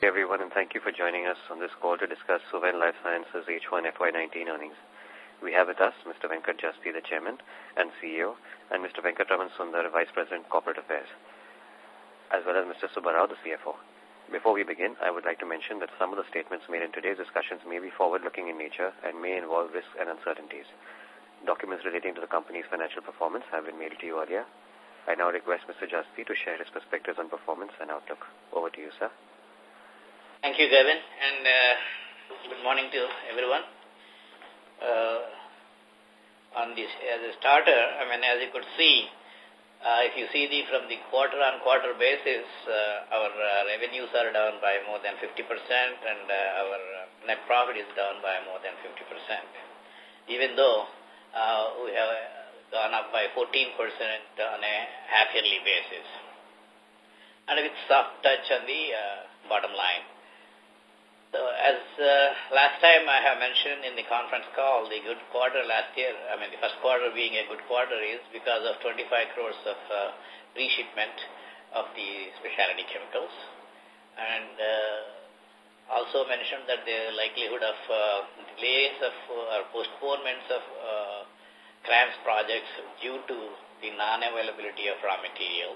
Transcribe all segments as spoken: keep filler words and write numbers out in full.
everyone, and thank you for joining us on this call to discuss Suven Life Sciences H one F Y nineteen earnings. We have with us Mister Venkat Jasti, the Chairman and C E O, and Mister Venkatraman Sundar, Vice President, Corporate Affairs, as well as Mister Subbarao, the C F O. Before we begin, I would like to mention that some of the statements made in today's discussions may be forward-looking in nature and may involve risks and uncertainties. Documents relating to the company's financial performance have been mailed to you earlier. I now request Mister Jasti to share his perspectives on performance and outlook. Over to you, sir. Thank you, Gavin, and uh, good morning to everyone. Uh, on this, as a starter, I mean, as you could see, uh, if you see the from the quarter-on-quarter basis, uh, our uh, revenues are down by more than fifty percent, and uh, our net profit is down by more than fifty percent. Even though uh, we have gone up by fourteen percent on a half-yearly basis, and with soft touch on the uh, bottom line. So as uh, last time I have mentioned in the conference call, the good quarter last year, I mean the first quarter being a good quarter is because of twenty-five crores of uh, reshipment of the specialty chemicals. And uh, also mentioned that the likelihood of uh, delays of uh, or postponements of uh, CRAMS projects due to the non-availability of raw materials,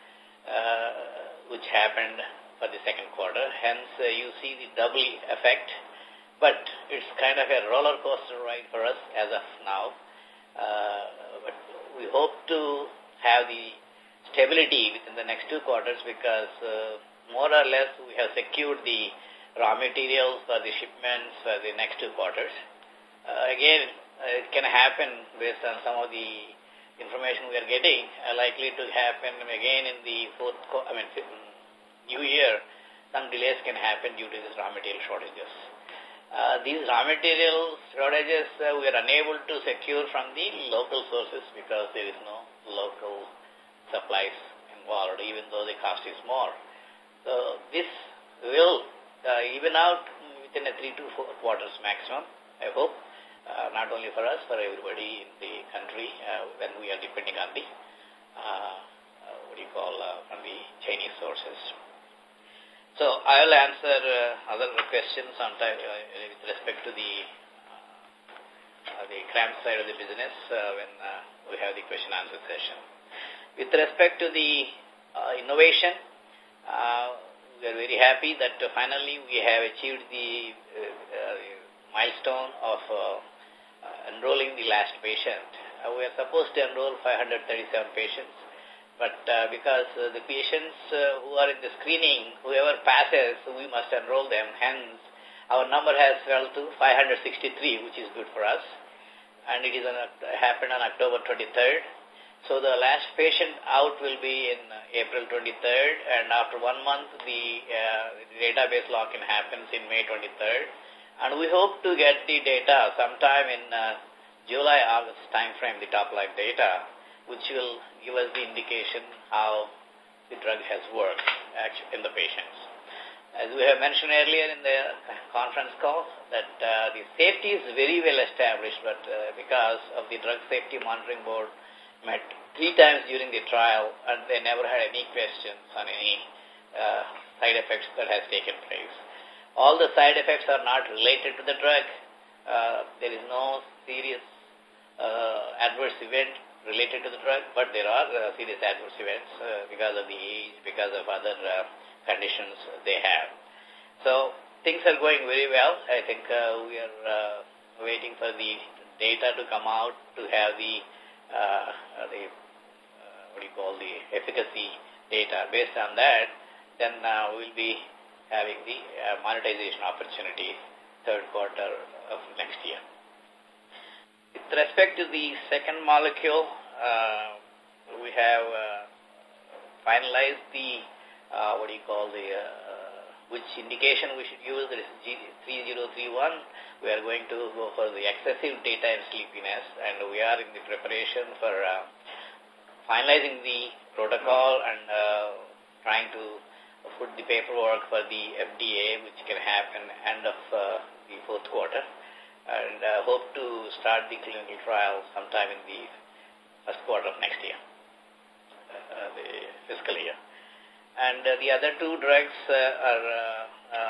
uh, which happened for the second quarter. Hence, uh, you see the double effect, but it's kind of a roller coaster ride for us as of now. Uh, but we hope to have the stability within the next two quarters because uh, more or less we have secured the raw materials for the shipments for the next two quarters. Uh, again, uh, it can happen based on some of the information we are getting, uh, likely to happen again in the fourth, I mean, New Year, some delays can happen due to these raw material shortages. Uh, these raw material shortages uh, we are unable to secure from the local sources because there is no local supplies involved, even though the cost is more. So this will uh, even out within a three to four quarters maximum, I hope, uh, not only for us, for everybody in the country uh, when we are depending on the, uh, uh, what do you call, uh, from the Chinese sources. So I will answer uh, other questions on time, uh, with respect to the uh, the CRAMS side of the business uh, when uh, we have the question answer session. With respect to the uh, innovation, uh, we are very happy that uh, finally we have achieved the uh, uh, milestone of uh, uh, enrolling the last patient. Uh, we are supposed to enroll five hundred thirty-seven patients. But uh, because uh, the patients uh, who are in the screening, whoever passes, we must enroll them. Hence, our number has fell to five hundred sixty-three, which is good for us. And it is on, uh, happened on October twenty-third. So the last patient out will be in uh, April twenty-third. And after one month, the, uh, the database lock-in happens in May twenty-third. And we hope to get the data sometime in uh, July, August time frame, the top-line data, which will give us the indication how the drug has worked actually in the patients. As we have mentioned earlier in the conference call, that uh, the safety is very well established, but uh, because of the Drug Safety Monitoring Board met three times during the trial, and they never had any questions on any uh, side effects that has taken place. All the side effects are not related to the drug. Uh, there is no serious uh, adverse event related to the drug, but there are uh, serious adverse events uh, because of the age, because of other uh, conditions they have. So things are going very well. I think uh, we are uh, waiting for the data to come out to have the, uh, the uh, what do you call, the efficacy data. Based on that, then uh, we'll be having the uh, monetization opportunity third quarter of next year. With respect to the second molecule, uh, we have uh, finalized the, uh, what do you call, the, uh, which indication we should use. There is G three zero three one. We are going to go for the excessive daytime sleepiness, and we are in the preparation for uh, finalizing the protocol and uh, trying to put the paperwork for the F D A, which can happen end of uh, the fourth quarter. And uh, hope to start the clinical trial sometime in the first quarter of next year, uh, the fiscal year. And uh, the other two drugs uh, are uh, uh,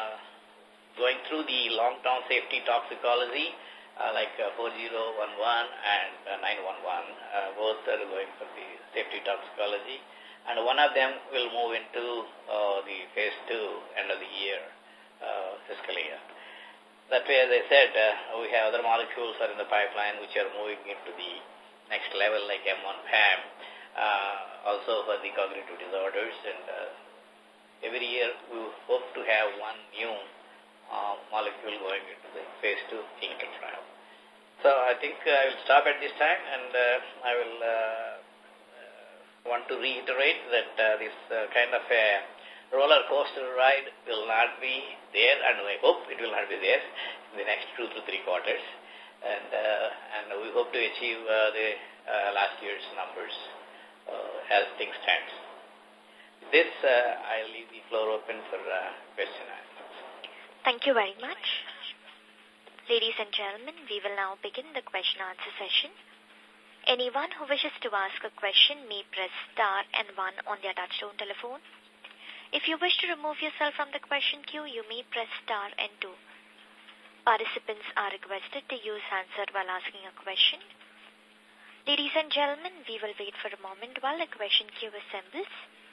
through the long-term safety toxicology, uh, like uh, four zero one one and uh, nine one one. Uh, both are going for the safety toxicology. And one of them will move into uh, the phase two end of the year, uh, fiscal year. That way, as I said, uh, we have other molecules are in the pipeline which are moving into the next level, like M one P A M, uh, also for the cognitive disorders. And uh, every year, we hope to have one new uh, molecule going into the phase two clinical trial. So I think uh, I will stop at this time, and uh, I will uh, want to reiterate that uh, this uh, kind of a roller coaster ride will not be there, and I hope it will not be there in the next two to three quarters. And uh, and we hope to achieve uh, the uh, last year's numbers uh, as things stand. With this, uh, I'll leave the floor open for uh, question and answers. Thank you very much. Ladies and gentlemen, we will now begin the question answer session. Anyone who wishes to ask a question may press star and one on their touchtone telephone. If you wish to remove yourself from the question queue, you may press star and two. Participants are requested to use handset while asking a question. Ladies and gentlemen, we will wait for a moment while the question queue assembles.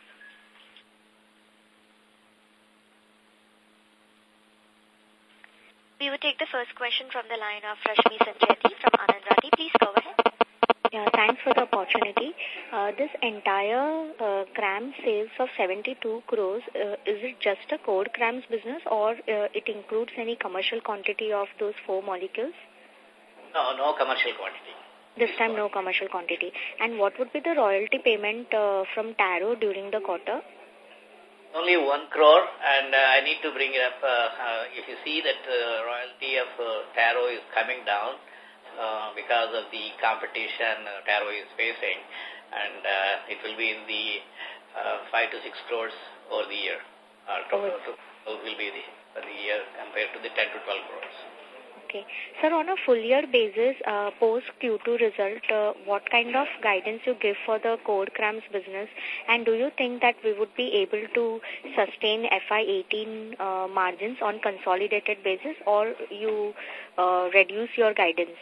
We will take the first question from the line of Rashmi Sancheti from Anand Rathi. Please go ahead. Yeah, thanks for the opportunity. Uh, this entire uh, CRAMS sales of seventy-two crores, uh, is it just a core CRAMS business, or uh, it includes any commercial quantity of those four molecules? No, no commercial quantity. This time no commercial quantity. And what would be the royalty payment uh, from Taro during the quarter? Only one crore, and uh, I need to bring it up. Uh, uh, if you see that uh, royalty of uh, Taro is coming down, Uh, because of the competition uh, Taro is facing, and uh, it will be in the uh, five to six crores over the year. Uh, total, oh. will be the, for the year compared to the ten to twelve crores. Okay. Sir, on a full year basis, uh, post Q two result, uh, what kind of guidance you give for the core CRAMS business, and do you think that we would be able to sustain F Y eighteen uh, margins on consolidated basis, or you uh, reduce your guidance?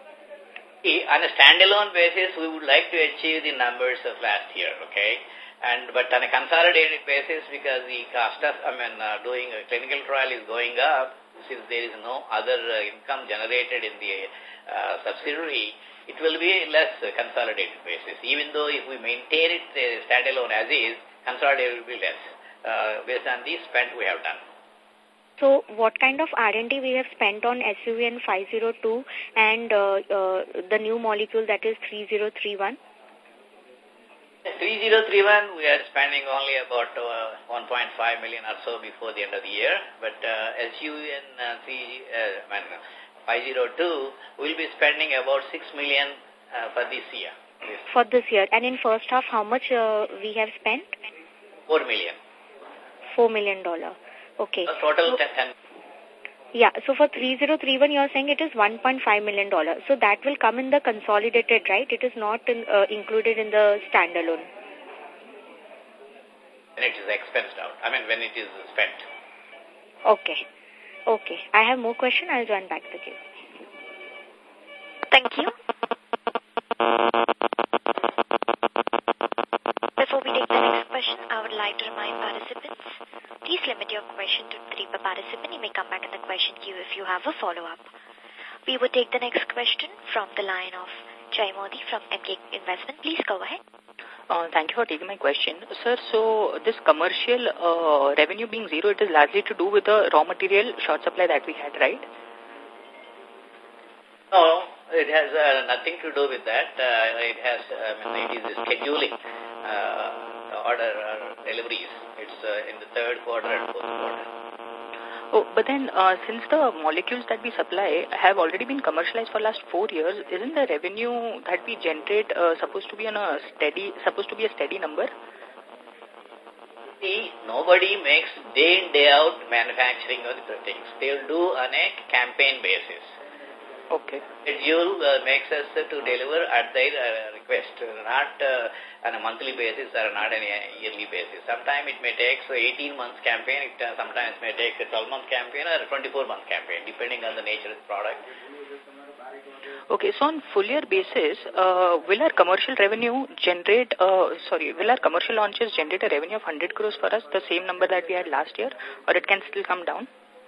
On a standalone basis, we would like to achieve the numbers of last year, okay? And but on a consolidated basis, because the cost of, I mean, uh, doing a clinical trial is going up, since there is no other uh, income generated in the uh, subsidiary, it will be less uh, consolidated basis. Even though if we maintain it uh, standalone as is, consolidated will be less, uh, based on the spend we have done. So, what kind of R and D we have spent on S U V N five zero two and uh, uh, the new molecule that is three zero three one? three zero three one, we are spending only about uh, one point five million or so before the end of the year. But uh, S U V N uh, five zero two, we'll be spending about six million uh, for this year. For this year. And in first half, how much uh, we have spent? four million. four million dollars. Okay. The total so, ten. Yeah, so for three zero three one, you are saying it is one point five million dollars. So that will come in the consolidated, right? It is not in, uh, included in the standalone. When it is expensed out. I mean, when it is spent. Okay. Okay. I have more question. I'll join back the queue. Thank you. Before we take the next question, I would like to remind participants, please limit your question to three per participant. You may come back in the question queue if you have a follow-up. We will take the next question from the line of Jay Modi from M K Investment. Please go ahead. Uh, thank you for taking my question. Sir, so this commercial uh, revenue being zero, it is largely to do with the raw material short supply that we had, right? No, it has uh, nothing to do with that. Uh, it has, I mean, it is scheduling uh, order uh, deliveries. It's uh, in the third quarter and fourth quarter. Oh, but then uh, since the molecules that we supply have already been commercialized for last four years, isn't the revenue that we generate uh, supposed to be on a steady, supposed to be a steady number? See, nobody makes day in, day out manufacturing of the things. They'll do on a campaign basis. Okay. Schedule uh, makes us uh, to deliver at their uh, request, not uh, on a monthly basis or not on a yearly basis. Sometimes it may take so eighteen months campaign, it uh, sometimes may take a twelve month campaign or a twenty-four month campaign, depending on the nature of the product. Okay, so on full year basis, uh, will our commercial revenue generate, uh, sorry, will our commercial launches generate a revenue of one hundred crores for us, the same number that we had last year, or it can still come down?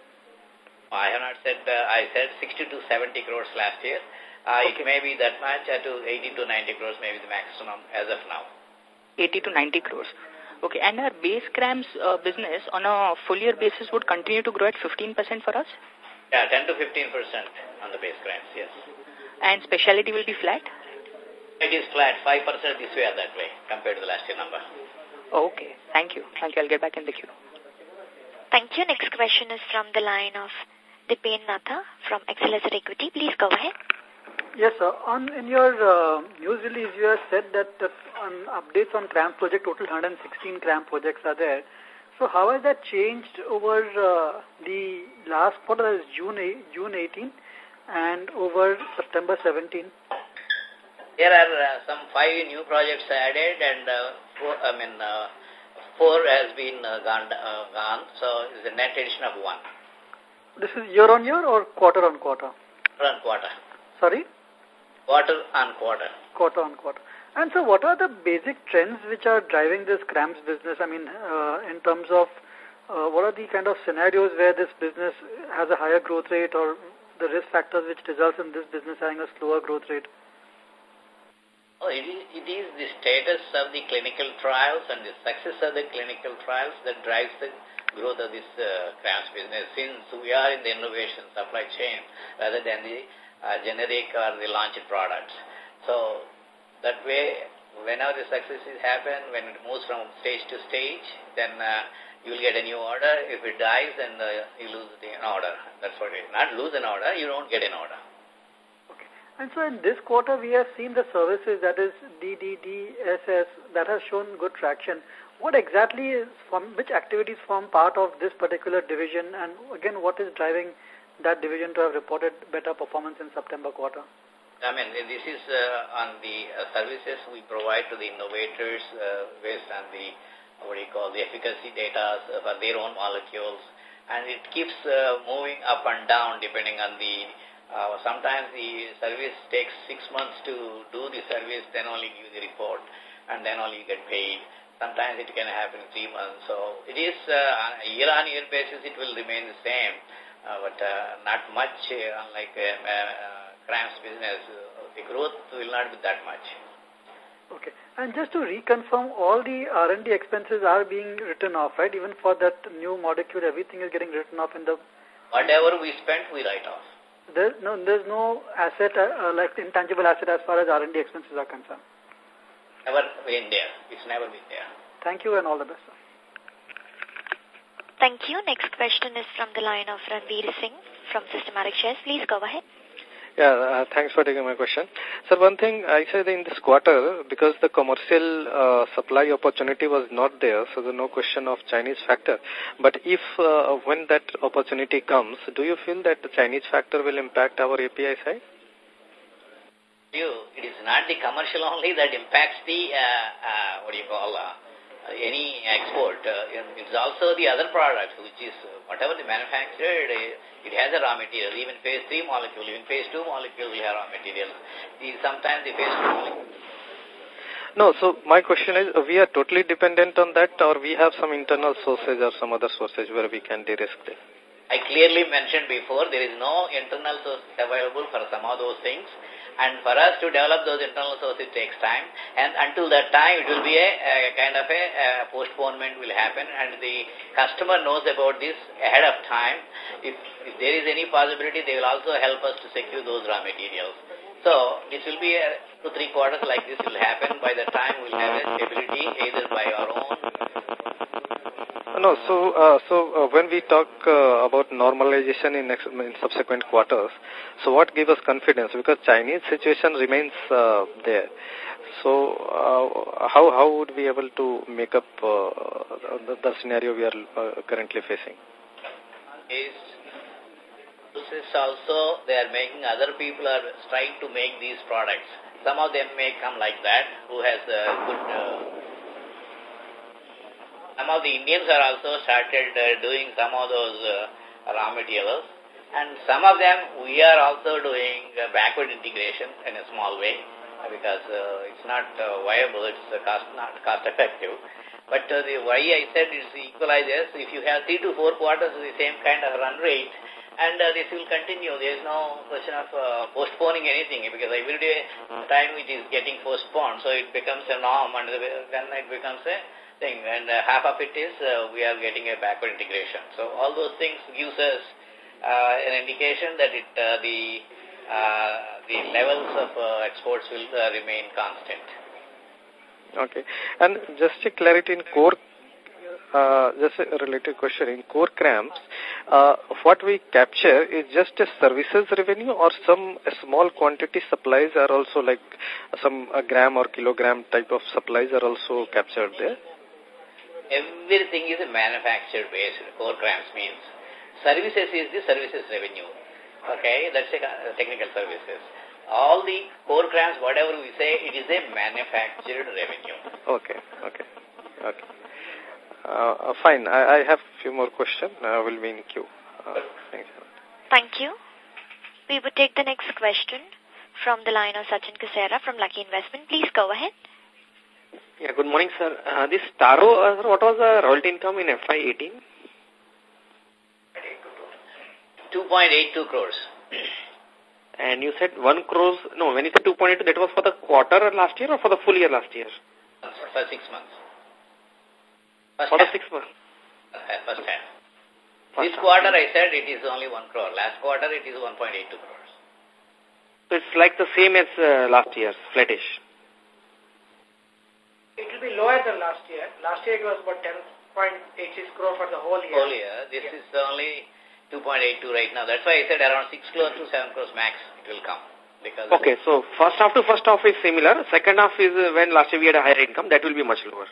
I have not said, uh, I said sixty to seventy crores last year. Uh, okay. It may be that much, uh, to eighty to ninety crores may be the maximum as of now. eighty to ninety crores. Okay, and our base CRAMS uh, business on a full year basis would continue to grow at fifteen percent for us? Yeah, ten to fifteen percent on the base CRAMS, yes. And specialty will be flat? It is flat, five percent this way or that way compared to the last year number. Okay, thank you. Thank you. I'll get back in the queue. Thank you. Next question is from the line of Dipen Natha from Accelerator Equity. Please go ahead. Yes, sir. On in your uh, news release, you have said that uh, on updates on CRAMS project, total one hundred sixteen CRAMS projects are there. So how has that changed over uh, the last quarter, that is June June eighteenth, and over September seventeenth? There are uh, some five new projects added, and uh, four, I mean uh, four has been uh, gone, uh, gone. So it's a net addition of one. This is year on year or quarter on quarter? Quarter on quarter. Sorry? Quarter on quarter. Quarter on quarter. And so what are the basic trends which are driving this CRAMS business? I mean, uh, in terms of uh, what are the kind of scenarios where this business has a higher growth rate, or the risk factors which results in this business having a slower growth rate? Oh, it is, it is the status of the clinical trials and the success of the clinical trials that drives the growth of this uh, CRAMS business, since we are in the innovation supply chain rather than the uh, generic or the launched products. So that way, whenever the successes happen, when it moves from stage to stage, then uh, you will get a new order. If it dies, then uh, you lose the order. That's what it is. Not lose an order, you don't get an order. Okay. And so in this quarter, we have seen the services, that is D D D S S, that has shown good traction. What exactly is, from which activities form part of this particular division, and again, what is driving that division to have reported better performance in September quarter? I mean, this is uh, on the uh, services we provide to the innovators uh, based on the, what do you call, the efficacy data for their own molecules, and it keeps uh, moving up and down depending on the, uh, sometimes the service takes six months to do the service, then only give the report, and then only you get paid. Sometimes it can happen in three months. So it is uh, on a year-on-year basis, it will remain the same, uh, but uh, not much, uh, unlike uh, uh, CRAMS business. Uh, the growth will not be that much. Okay. And just to reconfirm, all the R and D expenses are being written off, right? Even for that new molecule, everything is getting written off in the... Whatever we spent, we write off. There's no, there's no asset, uh, like intangible asset as far as R and D expenses are concerned. Never been there. It's never been there. Thank you and all the best, sir. Thank you. Next question is from the line of Ranveer Singh from Systematic Shares. Please go ahead. Yeah, uh, thanks for taking my question. Sir, one thing I said in this quarter, because the commercial uh, supply opportunity was not there, so there's no question of Chinese factor. But if, uh, when that opportunity comes, do you feel that the Chinese factor will impact our A P I side? You, it is not the commercial only that impacts the, uh, uh, what do you call, uh, any export. Uh, it's also the other products, which is uh, whatever the manufactured, uh, it has a raw material. Even phase three molecule, even phase two molecule will have raw material. The, sometimes the phase two molecule. No, so my question is, uh, we are totally dependent on that, or we have some internal sources or some other sources where we can de-risk this? I clearly mentioned before, there is no internal source available for some of those things. And for us to develop those internal sources takes time. And until that time, it will be a, a kind of a, a postponement will happen. And the customer knows about this ahead of time. If, if there is any possibility, they will also help us to secure those raw materials. So this will be a, two, three quarters like this will happen. By the time we'll have a stability either by our own. No, so uh, so uh, when we talk uh, about normalization in, next, in subsequent quarters, so what gives us confidence? Because Chinese situation remains uh, there. So uh, how how would we be able to make up uh, the, the scenario we are uh, currently facing? Is also, they are making, other people are trying to make these products. Some of them may come like that, who has a good... Uh, some of the Indians are also started uh, doing some of those uh, raw materials. And some of them, we are also doing uh, backward integration in a small way, because uh, it's not uh, viable, it's uh, cost, not cost effective. But uh, the why I said it's equalizes, if you have three to four quarters of the same kind of run rate, and uh, this will continue. There is no question of uh, postponing anything, because every day time it is getting postponed, so it becomes a norm, and then it becomes a thing. And uh, half of it is uh, we are getting a backward integration. So all those things gives us uh, an indication that it uh, the uh, the levels of uh, exports will uh, remain constant. Okay. And just a clarity in core, uh, just a related question, in core cramps, uh, what we capture is just a services revenue, or some a small quantity supplies are also, like some a gram or kilogram type of supplies are also captured there? Everything is a manufactured based, core cramps means. Services is the services revenue. Okay, that's a technical services. All the core cramps, whatever we say, it is a manufactured revenue. Okay, okay, okay. Uh, fine, I, I have a few more questions. I will be in queue. Uh, thank you. Thank you. We would take the next question from the line of Sachin Kasera from Lucky Investment. Please go ahead. Yeah, good morning, sir. Uh, this Taro, uh, what was the royalty income in F Y eighteen? two point eight two crores. And you said one crores, no, when you said two point eight two, that was for the quarter last year or for the full year last year? For six months. First for half. the six months? First half. First this half. quarter I said it is only one crore. Last quarter it is one point eight two crores. So it's like the same as uh, last year's, flattish. It will be lower than last year. Last year it was about ten point eight six crore for the whole year. Whole year. This yeah. is only two point eight two right now. That's why I said around six crores to seven crores max it will come. Because okay, so first half to first half is similar. Second half is uh, when last year we had a higher income. That will be much lower.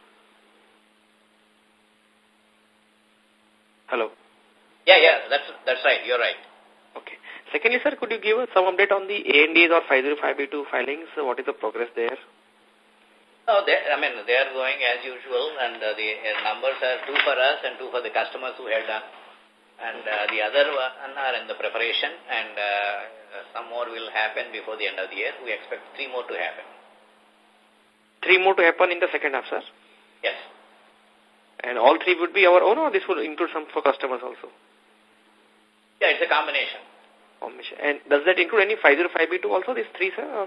Hello? Yeah, yeah, that's that's right. You're right. Okay. Secondly, sir, could you give us some update on the A N Ds or five oh five B two filings? What is the progress there? Oh, they, I mean, they are going as usual, and uh, the uh, numbers are two for us and two for the customers who have done. And uh, the other one are in the preparation, and uh, some more will happen before the end of the year. We expect three more to happen. Three more to happen in the second half, sir? Yes. And all three would be our own, or this would include some for customers also? Yeah, it's a combination. Combination. And does that include any five oh five B two also, these three, sir? Or?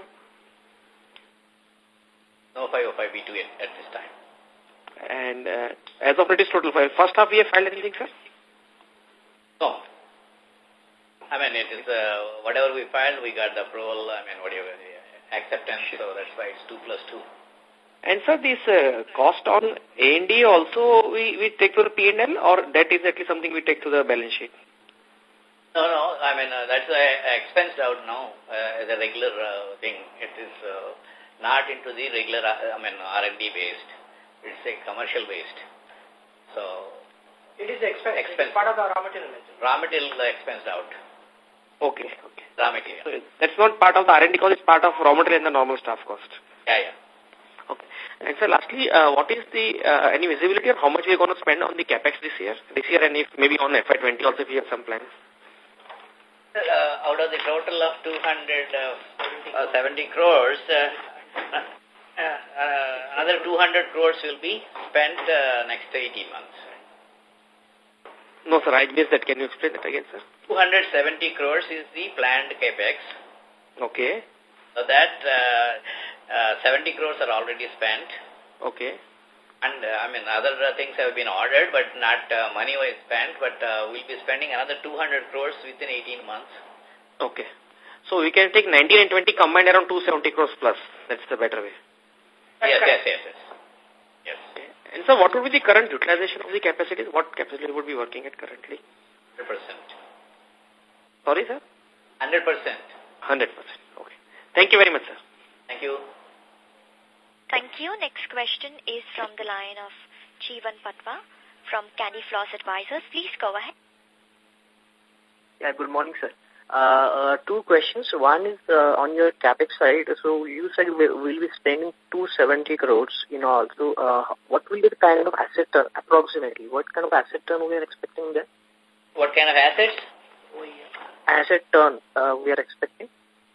No five oh five B two yet at this time. And uh, as of it is total file, first half we have filed anything, sir? No. I mean, it is, uh, whatever we filed, we got the approval, I mean, whatever, uh, acceptance, so that's why it's two plus two. And sir, this uh, cost on A and D also we, we take to the P and L, or that is at least something we take to the balance sheet? No, no, I mean, uh, that's uh, expensed out now uh, as a regular uh, thing. It is uh, not into the regular, uh, I mean, R and D based. It's a commercial based. So, it is expense. expense. It's part of the raw material. Raw material uh, expensed out. Okay, okay. Raw material. So that's not part of the R and D cost, it's part of raw material and the normal staff cost. Yeah, yeah. Okay. And sir, lastly, uh, what is the, uh, any visibility on how much we are going to spend on the CapEx this year? This year, and if maybe on F Y twenty also, if you have some plans? Uh, out of the total of two hundred seventy crores, uh, uh, uh, another two hundred crores will be spent uh, next eighteen months. No, sir, I missed that. Can you explain that again, sir? two hundred seventy crores is the planned capex. Okay. So that uh, uh, seventy crores are already spent. Okay. And, uh, I mean, other uh, things have been ordered, but not uh, money-wise spent, but uh, we'll be spending another two hundred crores within eighteen months. Okay. So we can take nineteen and twenty combined around two hundred seventy crores plus. That's the better way. Yes, yes, yes, yes. Yes. Okay. And so what would be the current utilization of the capacities? What capacity would be working at currently? one hundred percent. Sorry, sir? one hundred percent. one hundred percent. Okay. Thank you very much, sir. Thank you. Thank you. Next question is from the line of Jeevan Patwa from Candy Floss Advisors. Please go ahead. Yeah, good morning, sir. Uh, uh, two questions. One is uh, on your capex side. So you said we'll, we'll be spending two hundred seventy crores in all. So uh, what will be the kind of asset turn, approximately? What kind of asset turn we are expecting there? What kind of assets? Asset turn uh, we are expecting.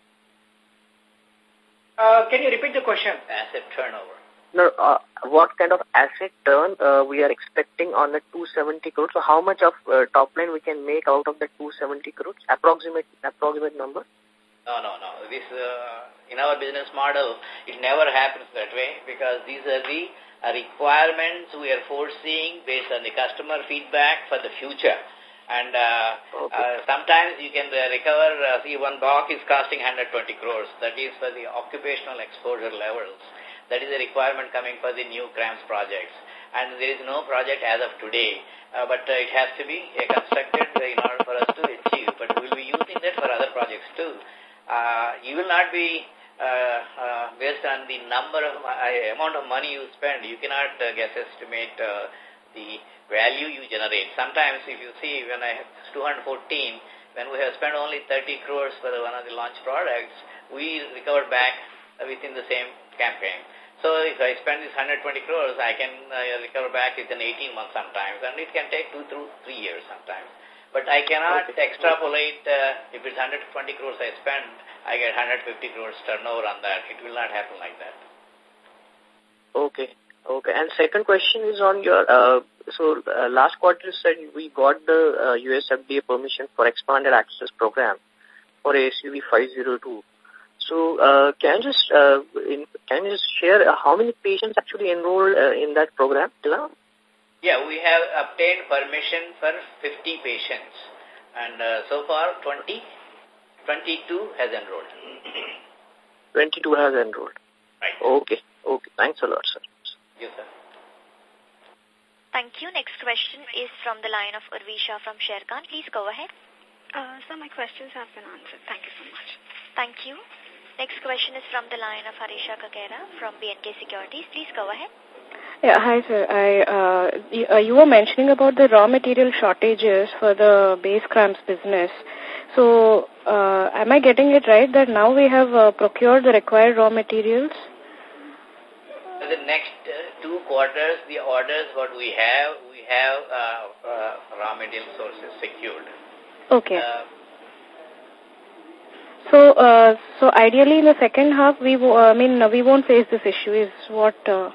Uh, can you repeat the question? Asset turnover. No, uh, what kind of asset turn uh, we are expecting on the two hundred seventy crores? So how much of uh, top line we can make out of the two hundred seventy crores? Approximate, approximate number? No, no, no. This, uh, in our business model, it never happens that way because these are the uh, requirements we are foreseeing based on the customer feedback for the future. And uh, okay. uh, sometimes you can uh, recover, uh, see one block is costing one hundred twenty crores. That is for the occupational exposure levels. That is a requirement coming for the new CRAMS projects. And there is no project as of today, uh, but uh, it has to be uh, constructed in order for us to achieve. But we will be using that for other projects too. Uh, you will not be, uh, uh, based on the number of, uh, amount of money you spend, you cannot uh, guess estimate uh, the value you generate. Sometimes if you see, when I have two hundred fourteen, when we have spent only thirty crores for one of the launch products, we recovered back uh, within the same campaign. So if I spend this one hundred twenty crores, I can uh, recover back within eighteen months sometimes, and it can take two through three years sometimes. But I cannot okay. extrapolate, uh, if it's one hundred twenty crores I spend, I get one hundred fifty crores turnover on that. It will not happen like that. Okay. Okay. And second question is on your, uh, so uh, last quarter you said we got the uh, U S F D A permission for expanded access program for A S U V five oh two. So, uh, can you just uh, in, can you just share uh, how many patients actually enrolled uh, in that program till now? Yeah, we have obtained permission for fifty patients, and uh, so far twenty, twenty-two has enrolled. twenty-two has enrolled. Right. Okay. Okay. Thanks a lot, sir. Yes, sir. Thank you. Next question is from the line of Urvisha from Sharekhan. Please go ahead. Uh, so my questions have been answered. Thank you so much. Thank you. Next question is from the line of Harisha Kakera from B N K Securities. Please go ahead. Yeah, hi sir. I, uh, you, uh, you were mentioning about the raw material shortages for the base CRAMS business. So, uh, am I getting it right that now we have uh, procured the required raw materials? For the next uh, two quarters, the orders what we have, we have uh, uh, raw material sources secured. Okay. Uh, So, uh, so ideally in the second half, we, w uh, I mean, we won't face this issue. Is what? Uh,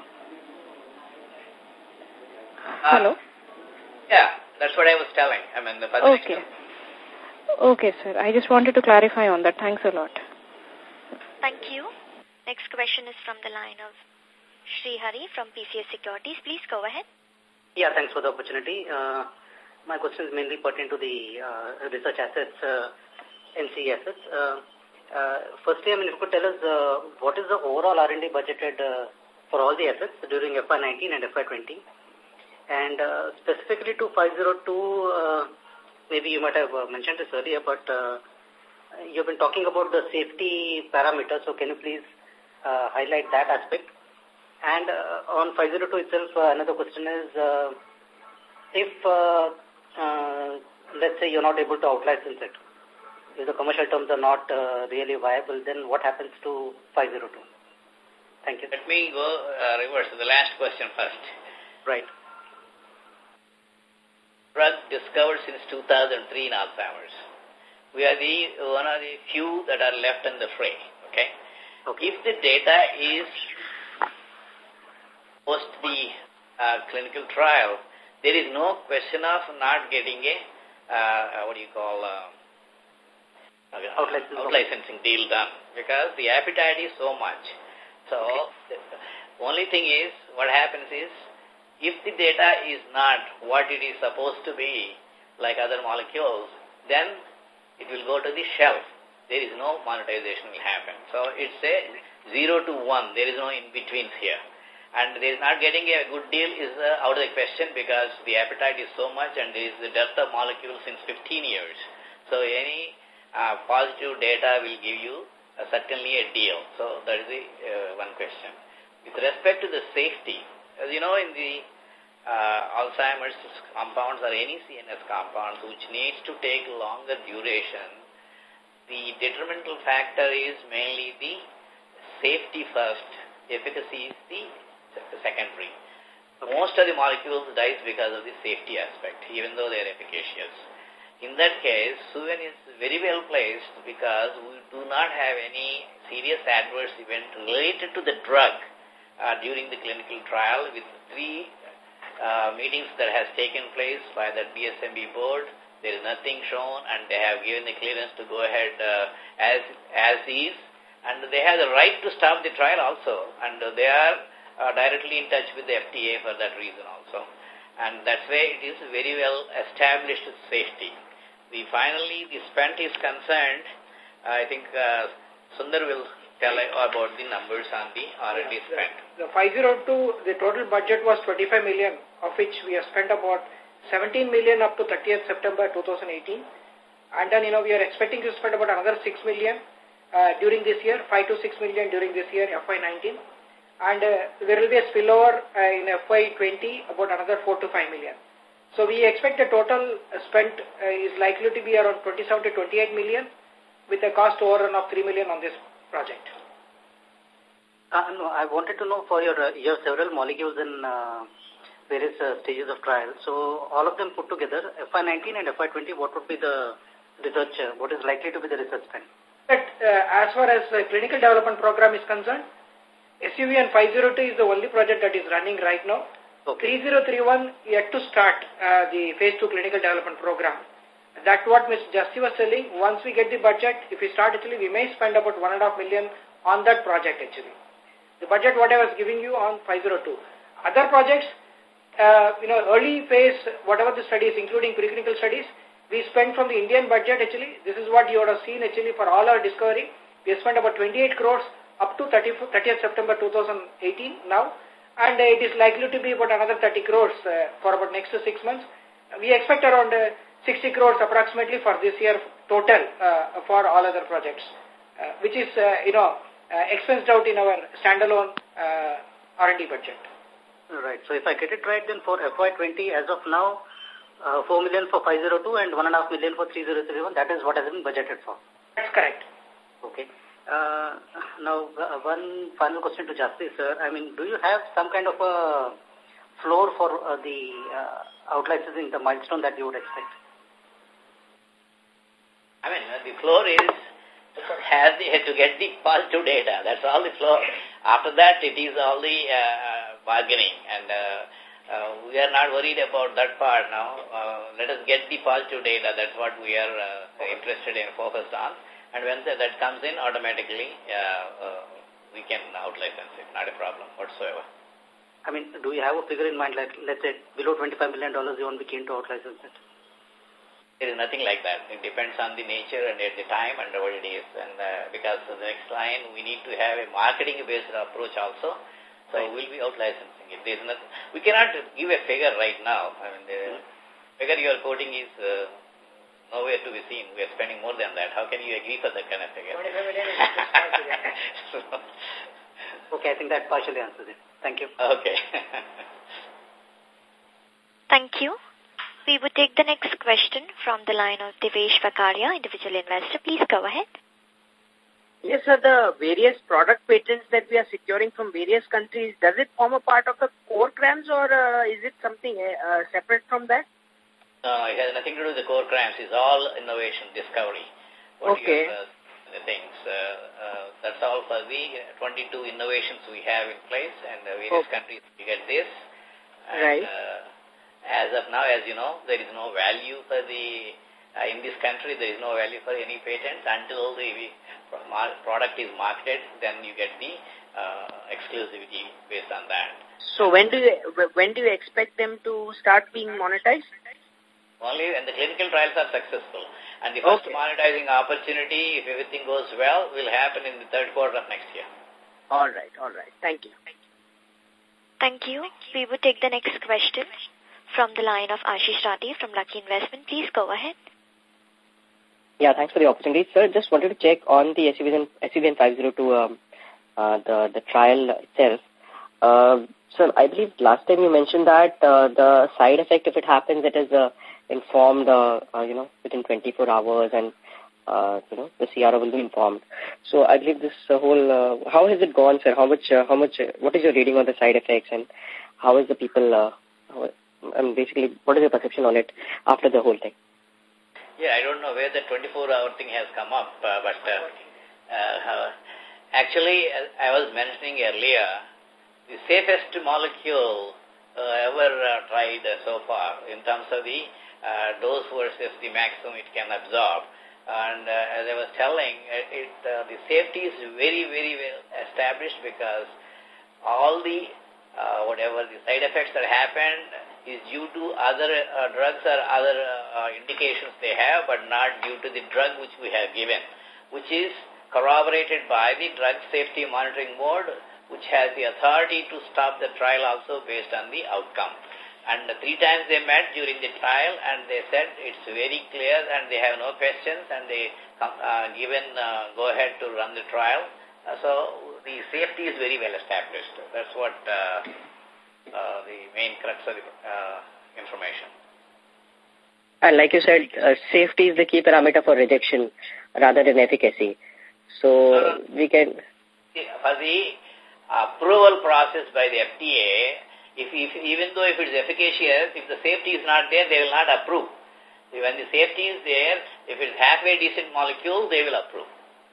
uh, hello. Yeah, that's what I was telling. I mean, the okay. Okay, sir. I just wanted to clarify on that. Thanks a lot. Thank you. Next question is from the line of Sri Hari from P C S Securities. Please go ahead. Yeah, thanks for the opportunity. Uh, my question is mainly pertaining to the uh, research assets. Uh, N C E assets. Uh, uh, firstly, I mean, if you could tell us uh, what is the overall R and D budgeted uh, for all the assets during F Y nineteen and F Y twenty? And uh, specifically to five oh two, uh, maybe you might have uh, mentioned this earlier, but uh, you've been talking about the safety parameters, so can you please uh, highlight that aspect? And uh, on five oh two itself, uh, another question is, uh, if, uh, uh, let's say, you're not able to out-license it, if the commercial terms are not uh, really viable, then what happens to five oh two? Thank you. Let me go uh, reverse to the last question first. Right. Drug discovered since two thousand three in Alzheimer's. We are the one of the few that are left in the fray. Okay. Okay. If the data is post the uh, clinical trial, there is no question of not getting a uh, what do you call uh, Out-licensing. out-licensing deal done, because the appetite is so much. So, okay. The only thing is, what happens is, if the data is not what it is supposed to be, like other molecules, then it will go to the shelf. There is no monetization will happen. So, it's a zero to one. There is no in-betweens here. And there is not getting a good deal is uh, out of the question, because the appetite is so much and there is the dearth of molecules since fifteen years. So, any Uh, positive data will give you uh, certainly a deal. So that is the uh, one question. With respect to the safety, as you know, in the uh, Alzheimer's compounds or any C N S compounds which needs to take longer duration, the detrimental factor is mainly the safety first, efficacy is the secondary. Most of the molecules dies because of the safety aspect, even though they are efficacious. In that case, Suven is very well placed because we do not have any serious adverse event related to the drug uh, during the clinical trial with three uh, meetings that has taken place by the D S M B board. There is nothing shown and they have given the clearance to go ahead uh, as, as is. And they have the right to stop the trial also. And uh, they are uh, directly in touch with the F D A for that reason also. And that's why it is very well established safety. The finally, the spent is concerned, I think uh, Sundar will tell about the numbers on the R and D yeah, spent. The, the five oh two, the total budget was twenty-five million, of which we have spent about seventeen million up to thirtieth September two thousand eighteen. And then, you know, we are expecting to spend about another six million uh, during this year, five to six million during this year, F Y nineteen. And uh, there will be a spillover uh, in F Y twenty, about another four to five million. So we expect the total spent uh, is likely to be around twenty-seven to twenty-eight million with a cost overrun of three million on this project. Uh, no, I wanted to know for your, uh, you have several molecules in uh, various uh, stages of trial. So all of them put together, F Y nineteen and F Y twenty, what would be the research, uh, what is likely to be the research spend? But uh, as far as the clinical development program is concerned, S U V N five oh two is the only project that is running right now. Okay. three oh three one yet to start uh, the phase two clinical development program. That's what Miz Jasti was telling. Once we get the budget, if we start actually, we may spend about one and a half million on that project actually. The budget what I was giving you on five oh two. Other projects, uh, you know, early phase, whatever the studies, including preclinical studies, we spend from the Indian budget actually. This is what you would have seen actually for all our discovery. We spent about twenty-eight crores up to thirtieth September two thousand eighteen now. And uh, it is likely to be about another thirty crores uh, for about next six months. We expect around uh, sixty crores approximately for this year total uh, for all other projects, uh, which is, uh, you know, uh, expensed out in our standalone uh, R and D budget. Right. So if I get it right, then for F Y twenty, as of now, uh, four million for five oh two and one and a half million for three oh three one, that is what has been budgeted for. That's correct. Okay. Uh, now, uh, one final question to Jasti, sir. I mean, do you have some kind of a floor for uh, the uh, out-licensing, the milestone that you would expect? I mean, uh, the floor is has the, to get the positive data. That's all the floor. After that, it is all the uh, bargaining. And uh, uh, we are not worried about that part now. Uh, let us get the positive data. That's what we are uh, interested in, focused on. And when the, that comes in, automatically, uh, uh, we can out-license it. Not a problem whatsoever. I mean, do you have a figure in mind, like, let's say, below twenty-five million dollars, you won't be keen to out-license it? There is nothing like that. It depends on the nature and at the time and what it is. And uh, because the next line, we need to have a marketing-based approach also. So right. We'll be out-licensing it. There's nothing. We cannot give a figure right now. I mean, the mm-hmm. figure you are quoting is... Uh, nowhere to be seen. We are spending more than that. How can you agree for that kind of figure? so, okay, I think that partially answers it. Thank you. Okay. Thank you. We would take the next question from the line of Devesh Vakaria, individual investor. Please go ahead. Yes, sir. The various product patents that we are securing from various countries, does it form a part of the core CRAMS or uh, is it something uh, separate from that? No, it has nothing to do with the core CRAMS. It's all innovation, discovery. What okay. Are, uh, the things. Uh, uh, that's all for the twenty-two innovations we have in place, and uh, various okay. countries we get this. And, right. Uh, as of now, as you know, there is no value for the, uh, in this country, there is no value for any patents until the product is marketed, then you get the uh, exclusivity based on that. So when do you, when do you expect them to start being monetized? Only when the clinical trials are successful. And the first okay. monetizing opportunity, if everything goes well, will happen in the third quarter of next year. All right, all right. Thank you. Thank you. We will take the next question from the line of Ashish Rathi from Lucky Investment. Please go ahead. Yeah, thanks for the opportunity. Sir, just wanted to check on the S U V N five oh two, um, uh, the, the trial itself. Uh, So I believe last time you mentioned that uh, the side effect, if it happens, it is uh, informed, uh, uh, you know, within twenty-four hours, and uh, you know, the C R O will be informed. So I believe this uh, whole, uh, how has it gone, sir? How much, uh, how much, uh, what is your reading on the side effects, and how is the people, uh, how, um, basically, what is your perception on it after the whole thing? Yeah, I don't know where the twenty-four hour thing has come up, uh, but uh, uh, actually, as I was mentioning earlier, the safest molecule uh, ever uh, tried uh, so far in terms of the uh, dose versus the maximum it can absorb. And uh, as I was telling, it, uh, the safety is very, very well established because all the, uh, whatever the side effects that happened is due to other uh, drugs or other uh, indications they have, but not due to the drug which we have given, which is corroborated by the Drug Safety Monitoring Board, which has the authority to stop the trial also based on the outcome. And three times they met during the trial, and they said it's very clear and they have no questions, and they uh, given uh, go ahead to run the trial. Uh, so the safety is very well established. That's what uh, uh, the main crux of the uh, information. And like you said, uh, safety is the key parameter for rejection rather than efficacy. So no, no. we can... For the approval process by the F D A, If, if even though if it's efficacious, if the safety is not there, they will not approve. When the safety is there, if it's halfway decent molecule, they will approve.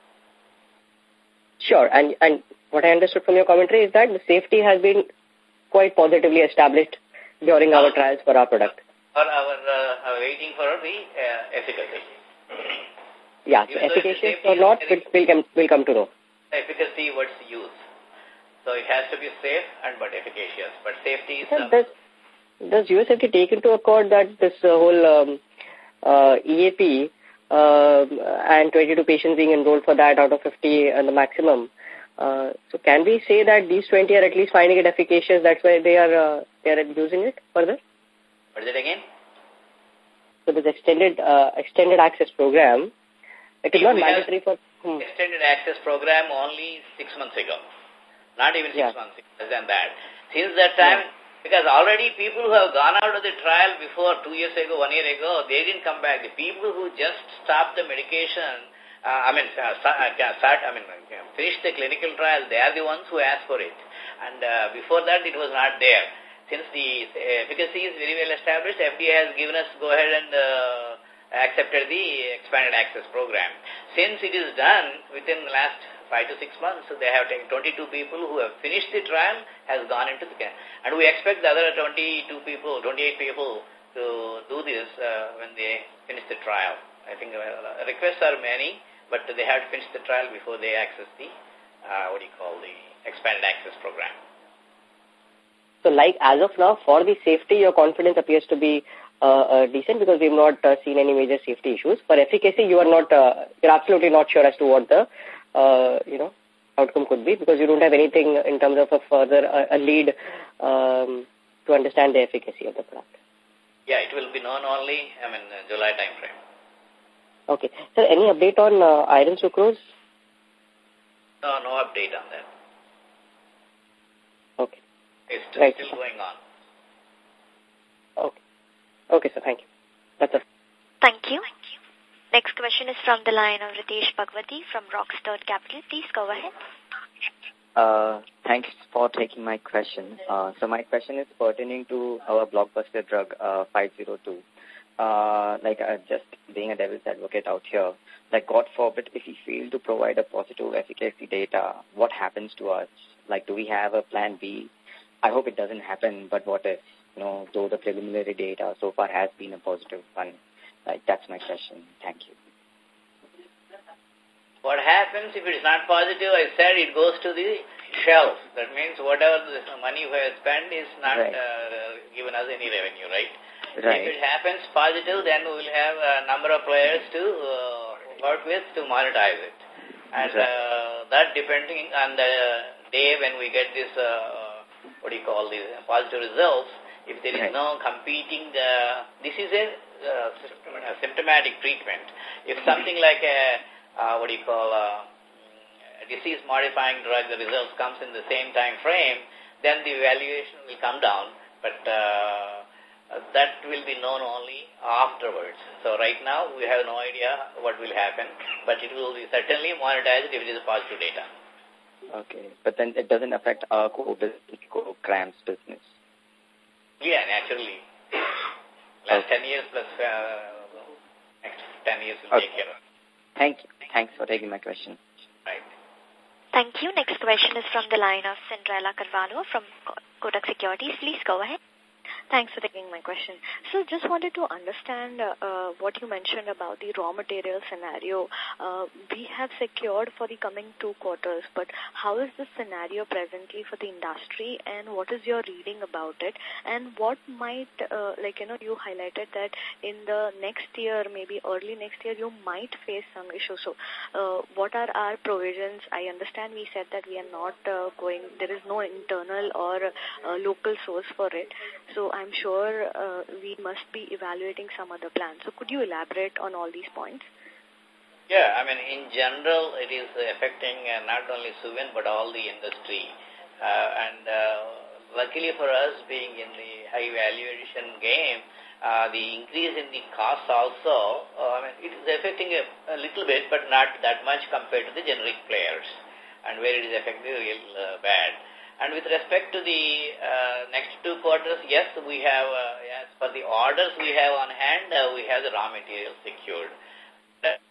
Sure. And, and what I understood from your commentary is that the safety has been quite positively established during uh, our trials for our product. For our uh, waiting for the uh, efficacy. Yeah, so efficacious or not, we'll, we'll, come, we'll come to know. Efficacy, what's the use? So it has to be safe and but efficacious. But safety is... Uh, does, does U S F D A take into account that this uh, whole um, uh, E A P uh, and twenty-two patients being enrolled for that out of fifty and the maximum? Uh, so can we say that these twenty are at least finding it efficacious, that's why they are uh, they are using it further? What is it again? So this extended uh, extended access program, it is not mandatory for... Hmm. Extended access program only six months ago. Not even six yeah. months, less than that. Since that time, yeah. because already people who have gone out of the trial before, two years ago, one year ago, they didn't come back. The people who just stopped the medication, uh, I mean, uh, start, I mean, finish the clinical trial, they are the ones who asked for it. And uh, before that, it was not there. Since the efficacy is very well established, F D A has given us go ahead and uh, accepted the expanded access program. Since it is done within the last five to six months, so they have taken twenty-two people who have finished the trial, has gone into the camp. And we expect the other twenty-two people, twenty-eight people to do this uh, when they finish the trial. I think uh, requests are many, but they have to finish the trial before they access the, uh, what do you call, the expanded access program. So like as of now, for the safety, your confidence appears to be uh, uh, decent because we've not uh, seen any major safety issues. For efficacy, you are not, uh, you're absolutely not sure as to what the Uh, you know, outcome could be because you don't have anything in terms of a further uh, a lead um, to understand the efficacy of the product. Yeah, it will be known only, I mean, uh, July time frame. Okay. Sir, any update on uh, iron sucrose? No, no update on that. Okay. It's still, right. still going on. Okay. Okay, sir. Thank you. That's it. Thank you. Next question is from the line of Ritesh Bhagwati from Rockstar Capital. Please go ahead. Uh, thanks for taking my question. Uh, so my question is pertaining to our blockbuster drug uh, five oh two. Uh, like uh, just being a devil's advocate out here, like God forbid if we fail to provide a positive efficacy data, what happens to us? Like do we have a plan B? I hope it doesn't happen, but what if, you know, though the preliminary data so far has been a positive one? Like, that's my question. Thank you. What happens if it is not positive? I said it goes to the shelf. That means whatever the money we have spent is not right. uh, given us any revenue, right? Right. If it happens positive, then we will have a number of players to uh, work with to monetize it. And right. uh, that depending on the day when we get this, uh, what do you call these, positive results, if there is right. no competing, uh, this is a Uh, a symptomatic treatment. If something like a, uh, what do you call, uh, a disease-modifying drug, the results comes in the same time frame, then the valuation will come down, but uh, that will be known only afterwards. So right now we have no idea what will happen, but it will be certainly monetized if it is positive data. Okay, but then it doesn't affect our core business, core CRAMS business. Yeah, naturally. Last okay. ten years plus uh, next ten years will okay. take care of it. Thank you. Thanks for taking my question. Right. Thank you. Next question is from the line of Cinderella Carvalho from Kotak Securities. Please go ahead. Thanks for taking my question. So just wanted to understand uh, uh, what you mentioned about the raw material scenario. Uh, we have secured for the coming two quarters, but how is the scenario presently for the industry, and what is your reading about it? And what might, uh, like, you know, you highlighted that in the next year, maybe early next year, you might face some issues. So uh, what are our provisions? I understand we said that we are not uh, going, there is no internal or uh, local source for it. So I'm sure uh, we must be evaluating some other plan. So could you elaborate on all these points? Yeah, I mean, in general, it is affecting uh, not only Suven, but all the industry. Uh, and uh, luckily for us, being in the high valuation game, uh, the increase in the costs also, uh, I mean, it is affecting a, a little bit, but not that much compared to the generic players, and where it is affecting real uh, bad. And with respect to the uh, next two quarters, yes, we have, uh, yes, for the orders we have on hand, uh, we have the raw materials secured. Uh,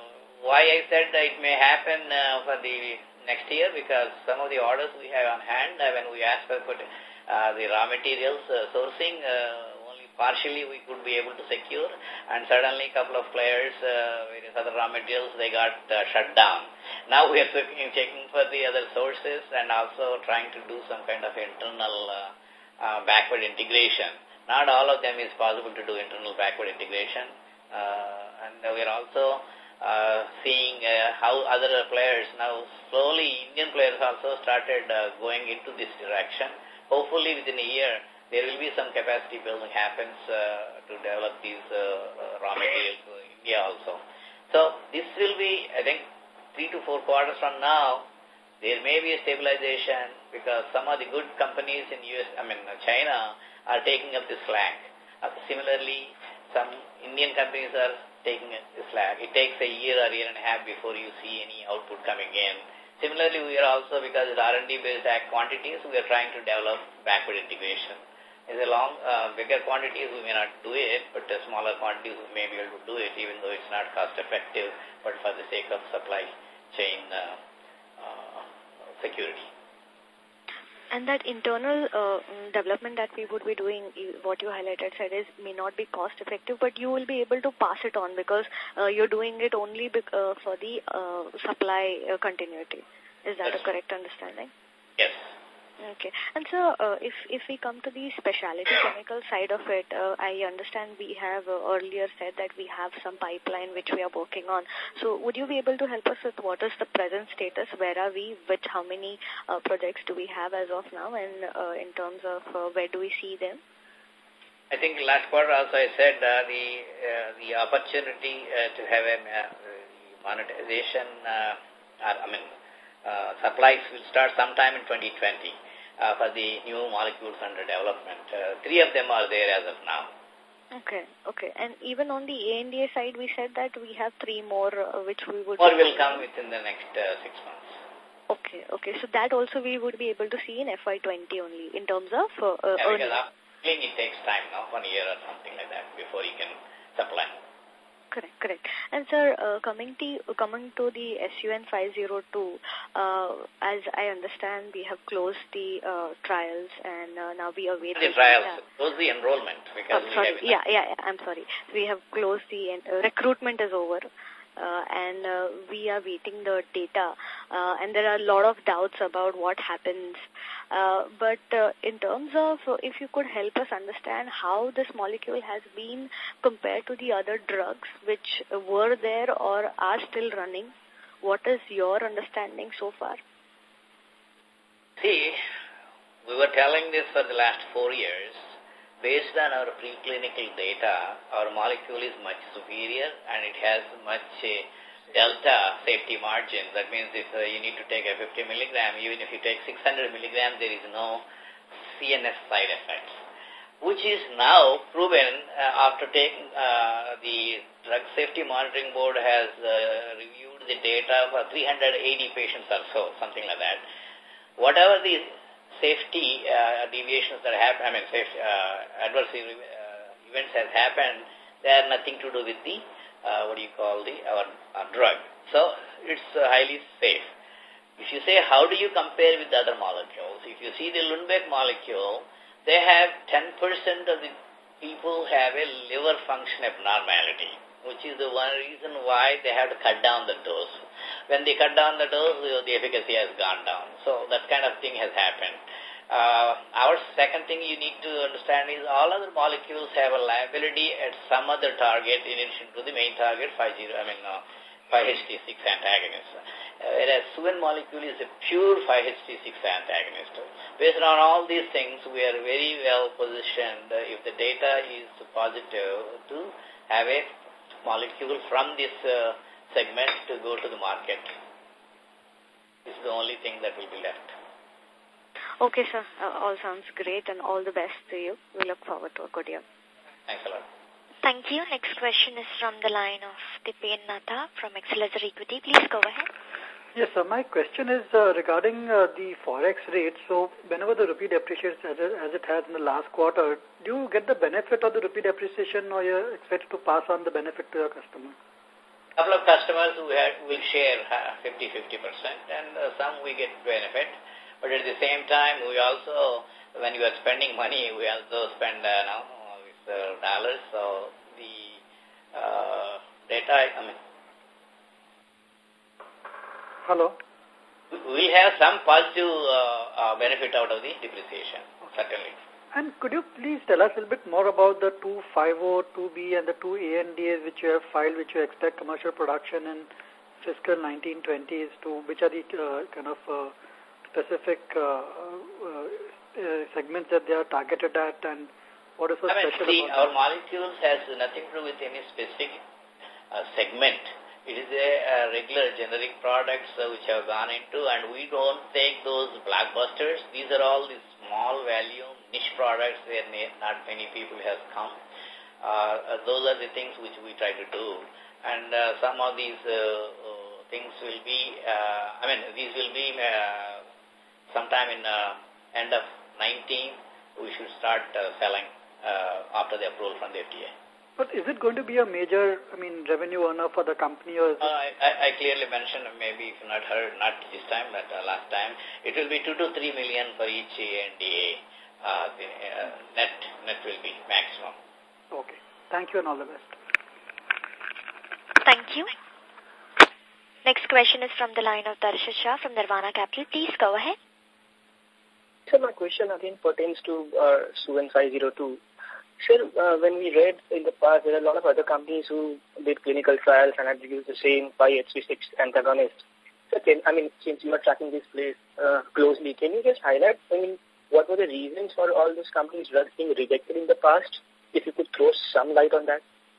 why I said that it may happen uh, for the next year, because some of the orders we have on hand, uh, when we ask for uh, the raw materials uh, sourcing, uh, only partially we could be able to secure, and suddenly a couple of players, uh, various other raw materials, they got uh, shut down. Now we are checking for the other sources and also trying to do some kind of internal uh, uh, backward integration. Not all of them is possible to do internal backward integration. Uh, and we are also uh, seeing uh, how other players now, slowly Indian players also started uh, going into this direction. Hopefully within a year, there will be some capacity building happens uh, to develop these uh, raw materials in India also. So this will be, I think, three to four quarters from now, there may be a stabilization because some of the good companies in U S, I mean China, are taking up the slack. Uh, similarly, some Indian companies are taking up the slack. It takes a year or year and a half before you see any output coming in. Similarly, we are also, because it's R and D based quantities, we are trying to develop backward integration. As a long, uh, bigger quantities, we may not do it, but the smaller quantities, we may be able to do it, even though it's not cost effective, but for the sake of supply chain uh, uh, security. And that internal uh, development that we would be doing, what you highlighted, said, is may not be cost effective, but you will be able to pass it on because uh, you're doing it only uh, for the uh, supply uh, continuity. Is that That's a correct understanding? Yes. Okay. And so, uh, if if we come to the specialty chemical side of it, uh, I understand we have uh, earlier said that we have some pipeline which we are working on. So, would you be able to help us with what is the present status? Where are we? Which how many uh, projects do we have as of now? And uh, in terms of uh, where do we see them? I think last quarter also I said uh, the uh, the opportunity uh, to have a uh, monetization, uh, I mean, uh, supplies will start sometime in twenty twenty. Uh, for the new molecules under development. Uh, three of them are there as of now. Okay, okay. And even on the A N D A side, we said that we have three more uh, which we would... More will come within the next uh, six months. Okay, okay. So that also we would be able to see in F Y twenty only in terms of uh, uh, yeah, earnings. Because it takes time now, one year or something like that, before you can supply. Correct, correct. And sir, uh, coming to coming to the S U N five oh two, uh, as I understand, we have closed the uh, trials and uh, now we await the trials. Close the enrollment because oh, sorry. we have yeah, yeah, yeah. I'm sorry. We have closed the uh, recruitment is over. Uh, and uh, we are waiting the data, uh, and there are a lot of doubts about what happens. Uh, but uh, in terms of, uh, if you could help us understand how this molecule has been compared to the other drugs which were there or are still running, what is your understanding so far? See, we were telling this for the last four years. Based on our preclinical data, our molecule is much superior and it has much uh, delta safety margin. That means if uh, you need to take a fifty milligram, even if you take six hundred milligrams, there is no C N S side effects, which is now proven uh, after taking uh, the Drug Safety Monitoring Board has uh, reviewed the data for three hundred eighty patients or so, something like that. Whatever the safety uh, deviations that happen, I mean, safety, uh, adverse uh, events has happened, they have nothing to do with the, uh, what do you call the, our, our drug. So, it's uh, highly safe. If you say, how do you compare with the other molecules? If you see the Lundbeck molecule, they have ten percent of the people have a liver function abnormality, which is the one reason why they have to cut down the dose. When they cut down the dose, the efficacy has gone down. So that kind of thing has happened. Uh, our second thing you need to understand is all other molecules have a liability at some other target in addition to the main target, five zero, I mean, uh, five H T six antagonist. Uh, whereas Suven molecule is a pure five H T six antagonist. Based on all these things, we are very well positioned uh, if the data is positive to have a molecule from this uh, segment to go to the market. This is the only thing that will be left. Okay, sir. Uh, all sounds great and all the best to you. We look forward to a good year. Thanks a lot. Thank you. Next question is from the line of Dipen Natha from Accelerator Equity. Please go ahead. Yes, sir. My question is uh, regarding uh, the forex rate. So, whenever the rupee depreciates as it, as it has in the last quarter, do you get the benefit of the rupee depreciation, or you expect to pass on the benefit to your customer? A couple of customers who had, will share fifty fifty percent, and uh, some we get benefit. But at the same time, we also, when you are spending money, we also spend uh, now with uh, dollars. So the uh, data, I mean, hello. We have some positive uh, uh, benefit out of the depreciation, okay. Certainly. And could you please tell us a little bit more about the two fifty, two B and the two A N D As which you have filed, which you expect commercial production in fiscal nineteen twenty, to which are the uh, kind of uh, specific uh, uh, uh, segments that they are targeted at, and what is so I mean, special see, about our that? molecules has nothing to do with any specific uh, segment. It is a, a regular generic products uh, which have gone into, and we don't take those blockbusters. These are all the small value niche products where not many people have come. Uh, those are the things which we try to do. And uh, some of these uh, uh, things will be, uh, I mean, these will be uh, sometime in uh, end of nineteen, we should start uh, selling uh, after the approval from the F D A. But is it going to be a major, I mean, revenue earner for the company? Or uh, I, I clearly mentioned, maybe if you not heard, not this time, but uh, last time, it will be two to three million for each A and D A. Uh, the uh, net, net will be maximum. Okay. Thank you and all the best. Thank you. Next question is from the line of Darshan Shah from Nirvana Capital. Please go ahead. So my question again pertains to uh, Suven five oh two. Sir, uh, when we read in the past, there are a lot of other companies who did clinical trials and had used the same five H T six antagonist. So, can, I mean, since you are tracking this place uh, closely, can you just highlight, I mean, what were the reasons for all those companies' drugs being rejected in the past? If you could throw some light on that.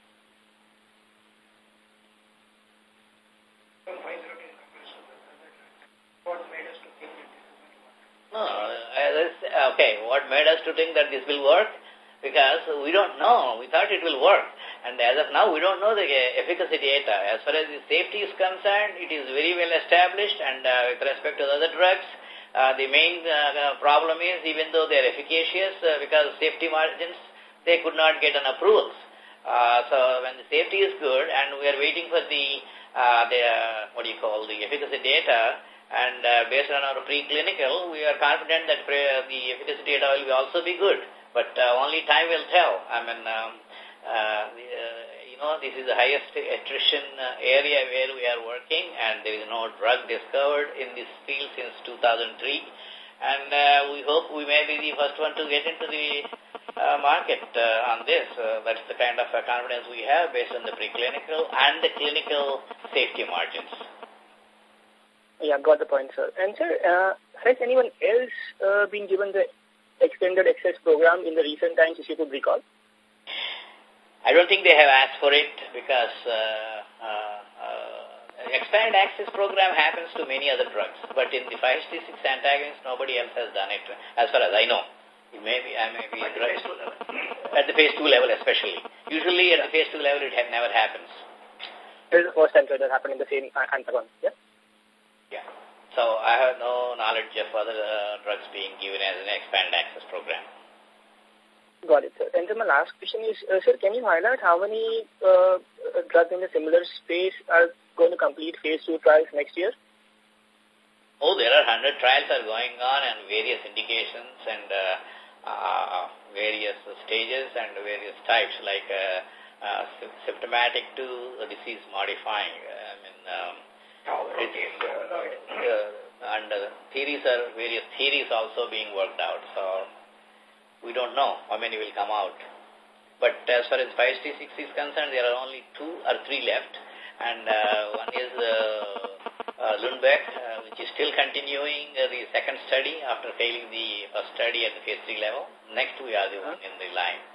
No, okay, what made us to think that this will work? Because we don't know. We thought it will work. And as of now, we don't know the efficacy data. As far as the safety is concerned, it is very well established. And uh, with respect to the other drugs, uh, the main uh, problem is, even though they are efficacious, uh, because of safety margins, they could not get an approvals. Uh, so when the safety is good, and we are waiting for the, uh, the uh, what do you call, the efficacy data, and uh, based on our preclinical, we are confident that pre the efficacy data will be also be good. But uh, only time will tell. I mean, um, uh, the, uh, you know, this is the highest attrition uh, area where we are working, and there is no drug discovered in this field since two thousand three. And uh, we hope we may be the first one to get into the uh, market uh, on this. Uh, that's the kind of uh, confidence we have based on the preclinical and the clinical safety margins. Yeah, got the point, sir. And, sir, uh, has anyone else uh, been given the extended access program in the recent times, if you could recall? I don't think they have asked for it because uh, uh, uh, expanded access program happens to many other drugs. But in the five H T six antagonist, nobody else has done it, as far as I know. It Maybe I may be at the phase two level. At the phase two level, especially. Usually, at the phase two level, it ha never happens. This is the first time that happened in the same Antagon. Yeah. Yeah. So I have no knowledge of other uh, drugs being given as an expanded access program. Got it, sir. And then my last question is, uh, sir, can you highlight how many uh, drugs in the similar space are going to complete phase two trials next year? Oh, there are one hundred trials are going on and various indications and uh, uh, various stages and various types like uh, uh, symptomatic to disease modifying. I mean, um, it's, uh, uh, and uh, theories are, various theories also being worked out. So we don't know how many will come out. But as far as five T six is concerned, there are only two or three left. And uh, one is uh, uh, Lundbeck, uh, which is still continuing uh, the second study after failing the first study at the phase three level. Next we are the one in the line.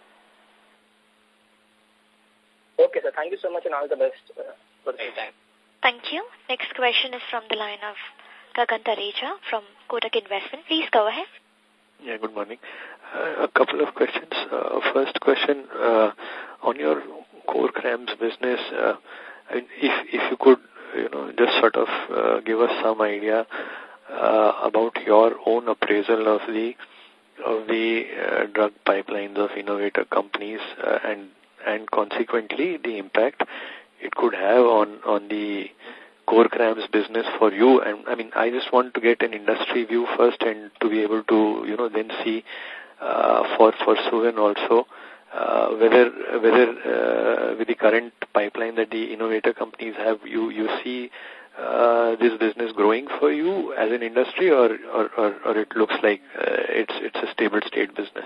Okay, sir. Thank you so much and all the best. Uh, okay, thanks. Thank you. Next question is from the line of Gagan Tareja from Kotak Investment. Please go ahead. Yeah, good morning. Uh, a couple of questions. Uh, first question, uh, on your core CRAMS business, uh, if if you could, you know, just sort of uh, give us some idea uh, about your own appraisal of the of the uh, drug pipelines of innovator companies uh, and and consequently the impact it could have on on the core CRAMS business for you. And I mean, I just want to get an industry view first and to be able to, you know, then see uh, for for Suven also uh, whether whether uh, with the current pipeline that the innovator companies have, you you see uh, this business growing for you as an industry, or or or, or it looks like uh, it's it's a stable state business.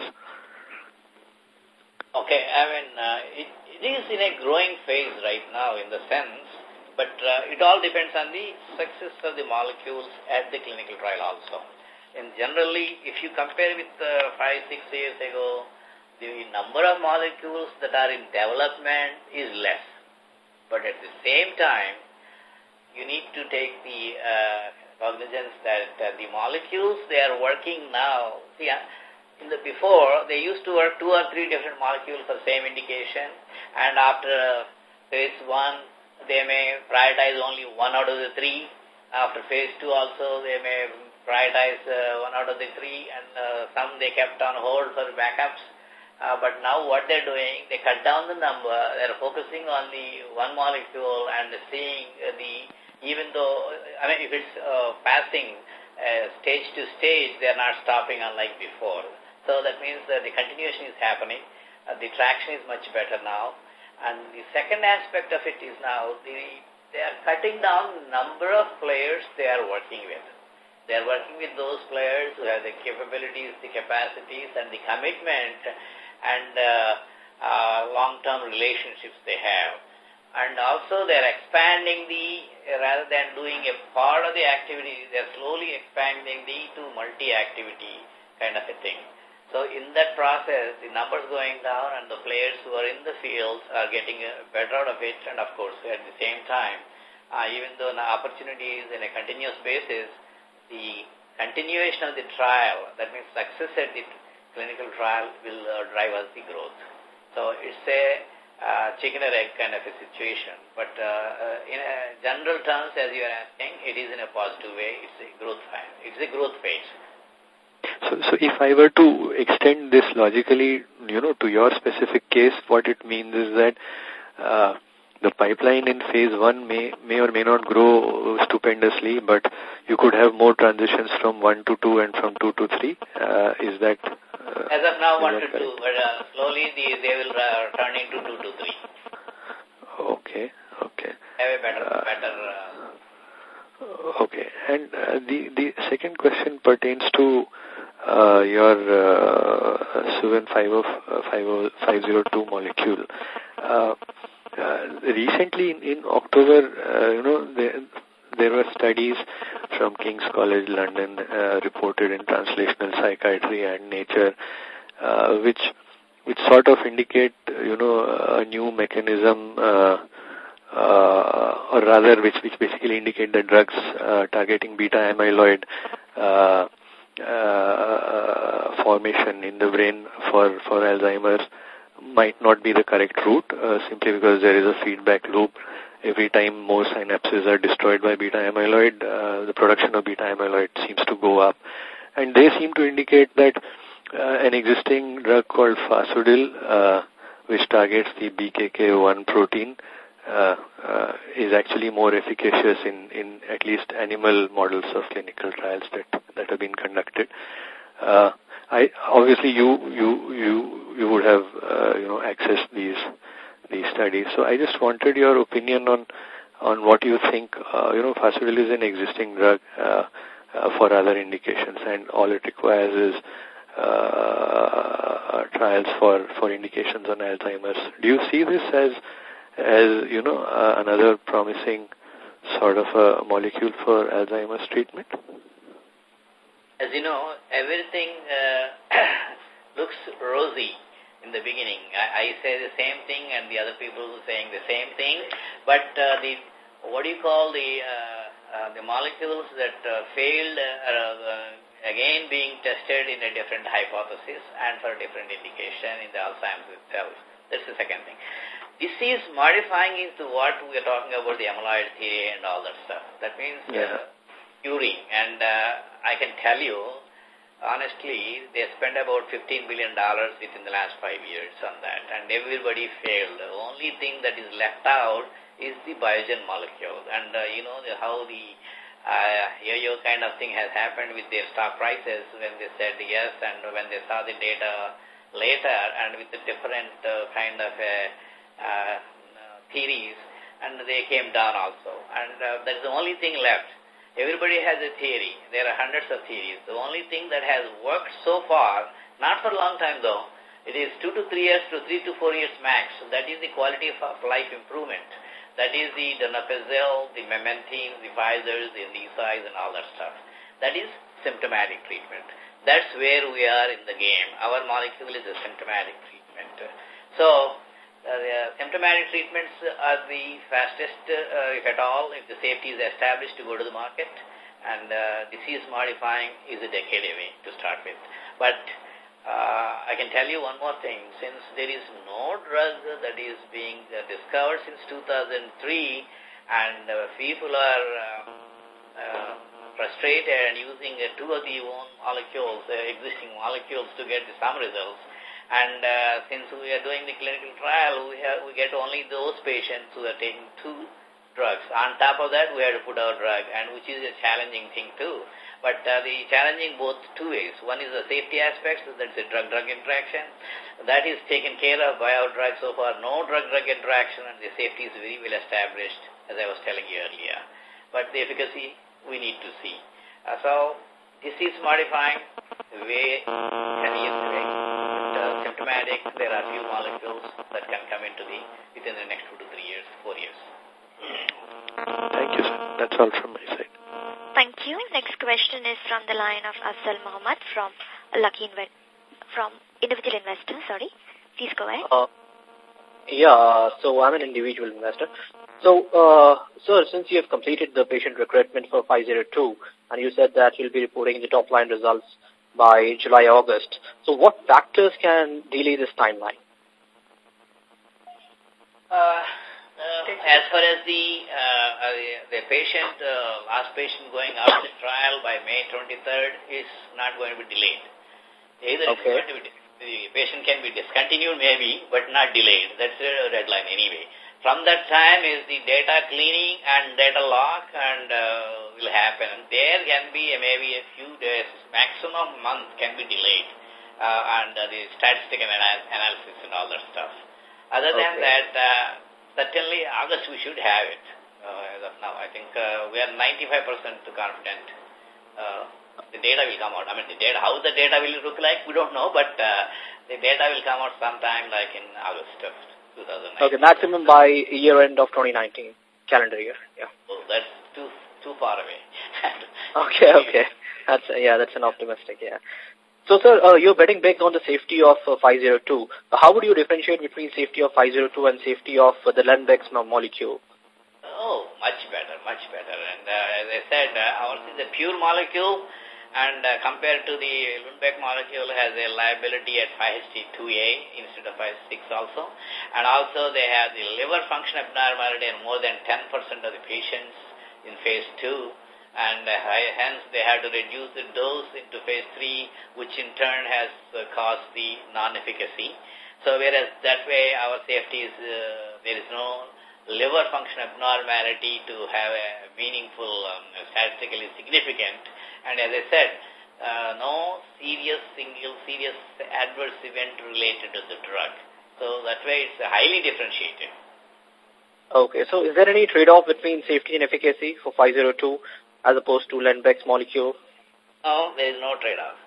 Okay, I mean, uh, it, it is in a growing phase right now in the sense. But uh, it all depends on the success of the molecules at the clinical trial also. And generally, if you compare with uh, five, six years ago, the number of molecules that are in development is less. But at the same time, you need to take the uh, cognizance that uh, the molecules they are working now, see, in the before, they used to work two or three different molecules for the same indication, and after uh, phase one, they may prioritize only one out of the three. After phase two also, they may prioritize uh, one out of the three, and uh, some they kept on hold for backups. Uh, but now what they're doing, they cut down the number, they're focusing on the one molecule and seeing uh, the, even though, I mean, if it's uh, passing uh, stage to stage, they're not stopping unlike before. So that means that the continuation is happening, uh, the traction is much better now. And the second aspect of it is now the, they are cutting down the number of players they are working with. They are working with those players who have the capabilities, the capacities, and the commitment and uh, uh, long-term relationships they have. And also they are expanding the, rather than doing a part of the activity, they are slowly expanding the to multi-activity kind of a thing. So in that process, the numbers going down and the players who are in the fields are getting better out of it. And of course, at the same time, uh, even though the opportunity is in a continuous basis, the continuation of the trial, that means success at the clinical trial, will uh, drive us the growth. So it's a uh, chicken or egg kind of a situation. But uh, uh, in a general terms, as you are asking, it is in a positive way. It's a growth phase. It's a growth phase. So, so if I were to extend this logically, you know, to your specific case, what it means is that uh, the pipeline in phase one may may or may not grow stupendously, but you could have more transitions from one to two and from two to three. Uh, is that uh, as of now one to two, but uh, slowly the, they will uh, turn into two to three. Okay, okay. Have a better, uh, better. Uh, okay, and uh, the the second question pertains to uh, your uh, Suven five oh two molecule. Uh, uh, recently, in, in October, uh, you know, there, there were studies from King's College London uh, reported in Translational Psychiatry and Nature, uh, which which sort of indicate, you know, a new mechanism, uh, uh, or rather, which which basically indicate that drugs uh, targeting beta amyloid uh, uh, formation in the brain for, for Alzheimer's might not be the correct route, uh, simply because there is a feedback loop. Every time more synapses are destroyed by beta amyloid, uh, the production of beta amyloid seems to go up. And they seem to indicate that uh, an existing drug called Fasudil, uh, which targets the B K K one protein, uh, uh, is actually more efficacious in, in at least animal models of clinical trials that, that have been conducted. Uh, I, obviously you, you, you, you would have, uh, you know, accessed these, these studies. So I just wanted your opinion on, on what you think. Uh, you know, Fasudil is an existing drug, uh, uh, for other indications, and all it requires is, uh, trials for, for indications on Alzheimer's. Do you see this as, as, you know, uh, another promising sort of a molecule for Alzheimer's treatment? As you know, everything uh, looks rosy in the beginning. I, I say the same thing, and the other people are saying the same thing. But uh, the what do you call the uh, uh, the molecules that uh, failed uh, uh, again being tested in a different hypothesis and for a different indication in the Alzheimer's itself. That's the second thing. Disease modifying is what we are talking about, the amyloid theory and all that stuff. That means yeah. uh, curing. And uh, I can tell you, honestly, they spent about fifteen billion dollars within the last five years on that, and everybody failed. The only thing that is left out is the Biogen molecule. And uh, you know the, how the uh, yo-yo kind of thing has happened with their stock prices when they said yes, and when they saw the data later, and with the different uh, kind of uh, uh, theories, and they came down also. And uh, that's the only thing left. Everybody has a theory. There are hundreds of theories. The only thing that has worked so far, not for a long time though, it is two to three years to three to four years max. So that is the quality of life improvement. That is the donepezil, the memantine, the Pfizers, the Eisais, and all that stuff. That is symptomatic treatment. That's where we are in the game. Our molecule is a symptomatic treatment. So, Uh, the symptomatic treatments are the fastest, uh, if at all, if the safety is established to go to the market, and uh, disease modifying is a decade away to start with. But uh, I can tell you one more thing. Since there is no drug that is being uh, discovered since two thousand three, and uh, people are uh, uh, frustrated and using uh, two of the own molecules, uh, existing molecules, to get some results. And uh, since we are doing the clinical trial, we have we get only those patients who are taking two drugs. On top of that, we have to put our drug, and which is a challenging thing too. But uh, the challenging both two ways. One is the safety aspects, that's a drug-drug interaction. That is taken care of by our drug so far. No drug-drug interaction, and the safety is very well established, as I was telling you earlier. But the efficacy, we need to see. Uh, so, disease modifying, way ten years away. Uh, symptomatic, there are few molecules that can come into the, within the next two to three years, four years. Thank you, sir. That's all from my side. Thank you. Next question is from the line of Afzal Mohammed from Lucky Inve from Individual Investor, sorry. Please go ahead. Uh, yeah, so I'm an individual investor. So, uh, sir, since you have completed the patient recruitment for five oh two, and you said that you'll be reporting the top-line results by July, August. So what factors can delay this timeline? Uh, uh, as far as the uh, uh, the patient, uh, last patient going out the trial by May twenty-third is not going to be delayed. Either okay. It's going to be, the patient can be discontinued maybe, but not delayed. That's a red line anyway. From that time is the data cleaning and data lock and uh, will happen. And there can be uh, maybe a few days, maximum month can be delayed. Uh, and uh, the statistical anal analysis and all that stuff. Other okay. than that, uh, certainly August we should have it. Uh, as of now, I think uh, we are ninety-five percent confident. Uh, the data will come out. I mean, the data, how the data will look like, we don't know, but uh, the data will come out sometime like in August of two thousand nineteen. Okay, maximum by year end of twenty nineteen, calendar year. Yeah. Oh, that's too too far away. okay, okay. That's uh, yeah, that's an optimistic. Yeah. So, sir, uh, you're betting big on the safety of uh, five oh two. Uh, how would you differentiate between safety of five oh two and safety of uh, the Lenbex molecule? Oh, much better, much better. And uh, as I said, uh, ours is a pure molecule, And uh, compared to the Lundbeck molecule has a liability at five H T two A instead of five H T six also. And also they have the liver function abnormality in more than ten percent of the patients in phase two. And uh, hence they have to reduce the dose into phase three, which in turn has uh, caused the non-efficacy. So whereas that way our safety is, uh, there is no liver function abnormality to have a meaningful, um, statistically significant. And as I said, uh, no serious, single serious adverse event related to the drug. So that way it's highly differentiated. Okay, so is there any trade-off between safety and efficacy for five oh two as opposed to Lundbeck's molecule? No, there is no trade-off.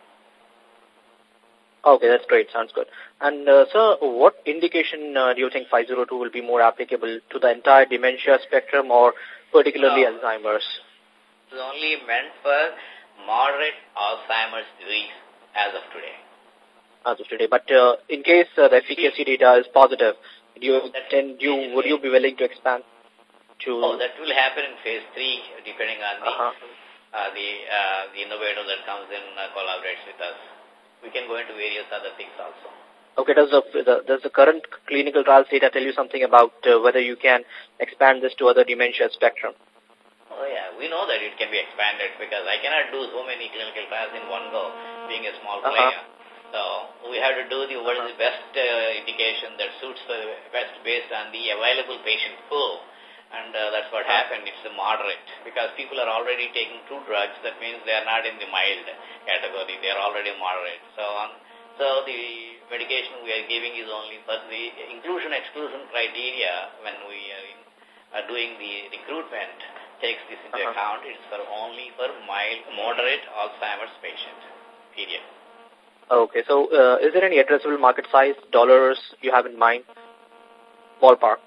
Okay, that's great. Sounds good. And, uh, sir, what indication uh, do you think five oh two will be more applicable to the entire dementia spectrum or particularly no. Alzheimer's? It's only meant for moderate Alzheimer's disease as of today. As of today. But uh, in case uh, the efficacy data is positive, do you, then you, would you be willing to expand to... Oh, that will happen in phase three, depending on the, uh-huh. uh, the, uh, the innovator that comes in uh, collaborates with us. We can go into various other things also. Okay, does the, the, does the current clinical trials data tell you something about uh, whether you can expand this to other dementia spectrum? Oh yeah, we know that it can be expanded because I cannot do so many clinical trials in one go, being a small player. Uh-huh. So we have to do the what is the best uh, indication that suits the best based on the available patient pool. And uh, that's what happened. It's a moderate because people are already taking two drugs. That means they are not in the mild category. They are already moderate. So on. So the medication we are giving is only for the inclusion-exclusion criteria when we are, in, are doing the recruitment takes this into uh-huh. account. It's for only for mild, moderate Alzheimer's patient, period. Okay, so uh, is there any addressable market size, dollars you have in mind? Ballpark.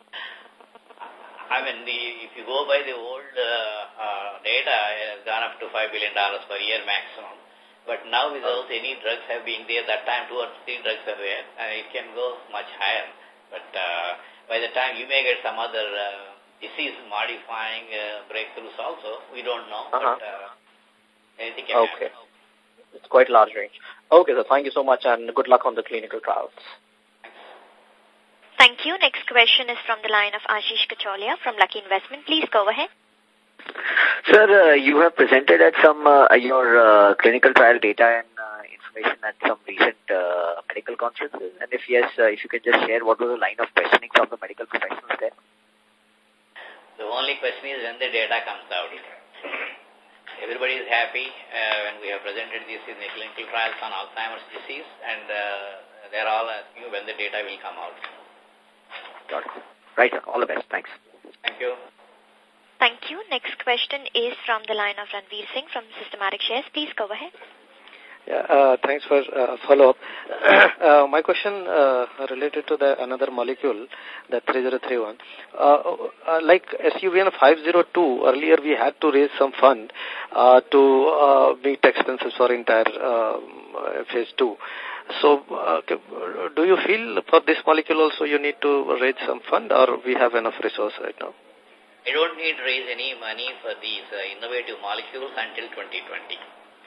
I mean, the, if you go by the old uh, uh, data, it has gone up to five billion dollars per year maximum. But now without any drugs have been there, that time two or three drugs are there, and it can go much higher. But uh, by the time you may get some other uh, disease-modifying uh, breakthroughs also, we don't know, uh-huh. but uh, anything can okay. happen. It's quite a large range. Okay, so thank you so much, and good luck on the clinical trials. Thank you. Next question is from the line of Ashish Kacholia from Lucky Investment. Please go ahead. Sir, uh, you have presented at some uh, your uh, clinical trial data and uh, information at some recent uh, medical conferences. And if yes, uh, if you can just share what was the line of questioning from the medical professionals there? The only question is when the data comes out. Everybody is happy uh, when we have presented this in the clinical trials on Alzheimer's disease, and uh, they're all asking when the data will come out. Got it. Right, all the best. Thanks. Thank you. Thank you. Next question is from the line of Ranveer Singh from Systematic Shares. Please go ahead. Yeah, uh, thanks for uh, follow-up. uh, my question uh, related to the another molecule, the three zero three one. Uh, uh, like S U V N five oh two, earlier we had to raise some fund uh, to uh, meet expenses for entire uh, phase two. So, uh, do you feel for this molecule also you need to raise some fund, or we have enough resource right now? I don't need to raise any money for these uh, innovative molecules until twenty twenty.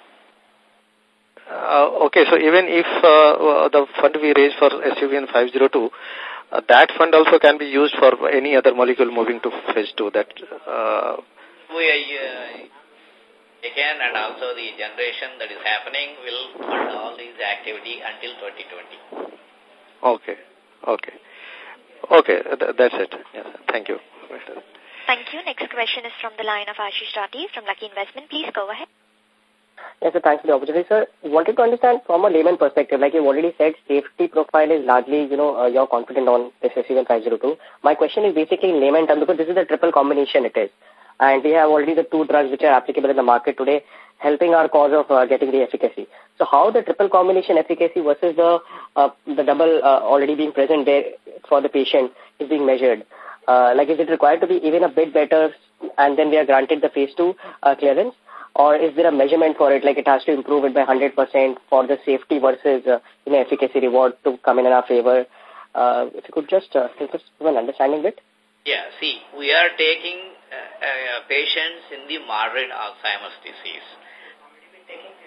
Uh, okay, so even if uh, the fund we raise for S U V N five oh two, uh, that fund also can be used for any other molecule moving to phase two. That uh, we uh, again, and also the generation that is happening will fund all these activity until twenty twenty. Okay, okay, okay. Th that's it. Yes, thank you. Thank you. Next question is from the line of Ashish Rati from Lucky Investment. Please go ahead. Yes, sir. Thanks for the opportunity, sir. Wanted to understand from a layman perspective, like you've already said, safety profile is largely, you know, uh, you're confident on this S U V N five oh two. My question is basically in layman terms, because this is a triple combination it is. And we have already the two drugs which are applicable in the market today, helping our cause of uh, getting the efficacy. So how the triple combination efficacy versus the uh, the double uh, already being present there for the patient is being measured? Uh, like, is it required to be even a bit better and then we are granted the phase two uh, clearance? Or is there a measurement for it, like it has to improve it by one hundred percent for the safety versus uh, you know, efficacy reward to come in in our favor? Uh, if you could just uh, help us with an understanding bit. Yeah, see, we are taking uh, uh, patients in the moderate Alzheimer's disease.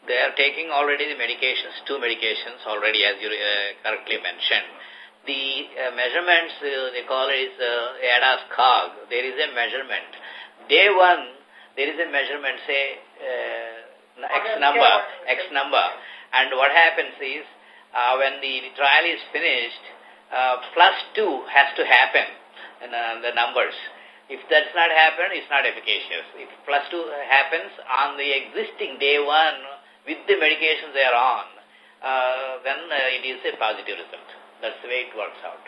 they are taking already the medications, two medications already, as you uh, correctly mentioned. The uh, measurements, uh, they call it is uh, A D A S C O G. There is a measurement. Day one, there is a measurement, say, uh, X number, X number. And what happens is, uh, when the, the trial is finished, uh, plus two has to happen in uh, the numbers. If that's not happen, it's not efficacious. If plus two happens on the existing day one with the medications they are on, uh, then uh, it is a positive result. That's the way it works out.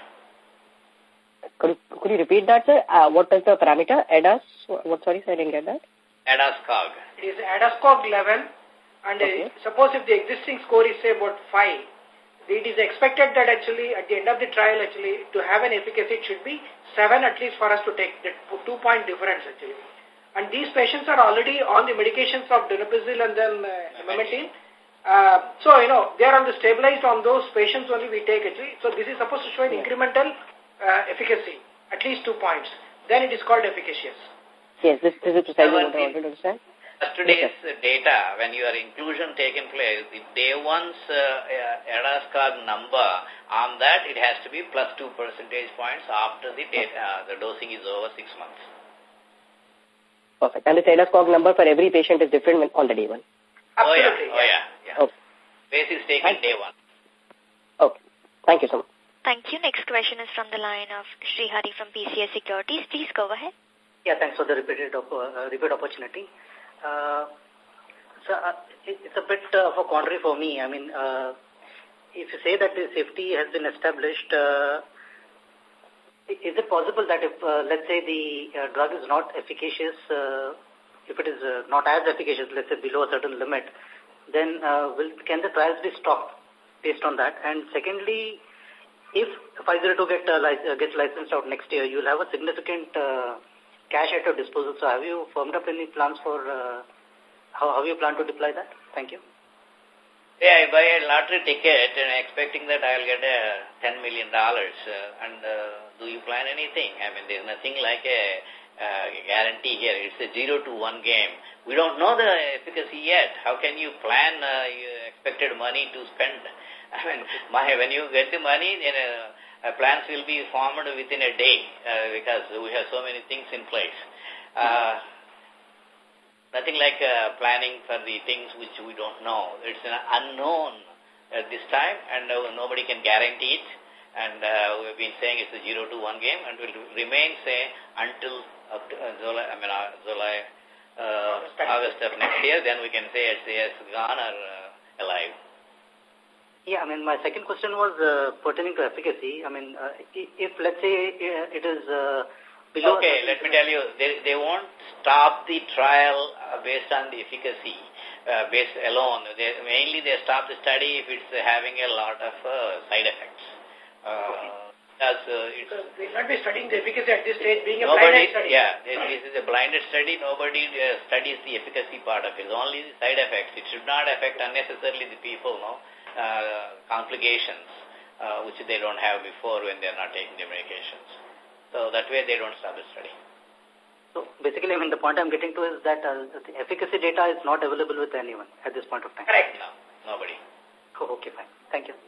Could, could you repeat that, sir? Uh, what is the parameter? A D A S? What, sorry, sir, I didn't get that. A D A S C O G. It is A D A S C O G eleven, and okay. uh, suppose if the existing score is, say, about five, it is expected that actually at the end of the trial, actually, to have an efficacy, it should be seven at least for us to take the two-point difference, actually. And these patients are already on the medications of donepezil and then uh, memetin. Uh, so, you know, they are on the stabilized on those patients only we take actually. So, this is supposed to show an incremental uh, efficacy, at least two points. Then it is called efficacious. Yes, this, this is precisely what I wanted to understand. Yesterday's yes, data, when your inclusion taken place, the day one's uh, A D A S C O G number, on that it has to be plus two percentage points after the data, uh, the dosing is over six months. Perfect. And the A D A S C O G number for every patient is different on the day one. Absolutely. Oh, yeah. Oh, yeah. yeah. Okay. Base is taken day one. Okay. Thank you so much. Thank you. Next question is from the line of Srihari from P C S Securities. Please go ahead. Yeah, thanks for the repeated op uh, repeat opportunity. Uh, so uh, it, it's a bit uh, of a quandary for me. I mean, uh, if you say that the safety has been established, uh, is it possible that if, uh, let's say, the uh, drug is not efficacious, uh, if it is uh, not as efficacious, let's say below a certain limit, then uh, will, can the trials be stopped based on that? And secondly, if five oh two get, uh, li uh, gets licensed out next year, you will have a significant uh, cash at your disposal. So have you firmed up any plans for uh, how, how you plan to deploy that? Thank you. Yeah, I buy a lottery ticket and expecting that I'll get a ten million dollars. Uh, and uh, do you plan anything? I mean, there's nothing like a uh, guarantee here. It's a zero to one game. We don't know the efficacy yet. How can you plan uh, your expected money to spend? I mean, my, when you get the money, then uh, uh, plans will be formed within a day uh, because we have so many things in place. Uh, nothing like uh, planning for the things which we don't know. It's an unknown at this time, and uh, nobody can guarantee it. And uh, we've been saying it's a zero to one game, and will remain, say, until uh, July, I mean, uh, July, uh, August of next year. Then we can say it's, it's gone or uh, alive. Yeah, I mean, my second question was uh, pertaining to efficacy. I mean, uh, if, let's say, uh, it is uh, below... Okay, let me tell you, they, they won't stop the trial uh, based on the efficacy, uh, based alone. They, mainly, they stop the study if it's uh, having a lot of uh, side effects. Uh, okay. As, uh, it's, because they will not be studying the efficacy at this stage, being a nobody, blinded study. Yeah, this is a blinded study. Nobody uh, studies the efficacy part of it. Only the side effects. It should not affect unnecessarily the people, no? Uh, complications, uh, which they don't have before when they're not taking the medications. So that way they don't stop the study. So basically, I mean, the point I'm getting to is that uh, the efficacy data is not available with anyone at this point of time. Correct. No, nobody. Oh, okay, fine. Thank you.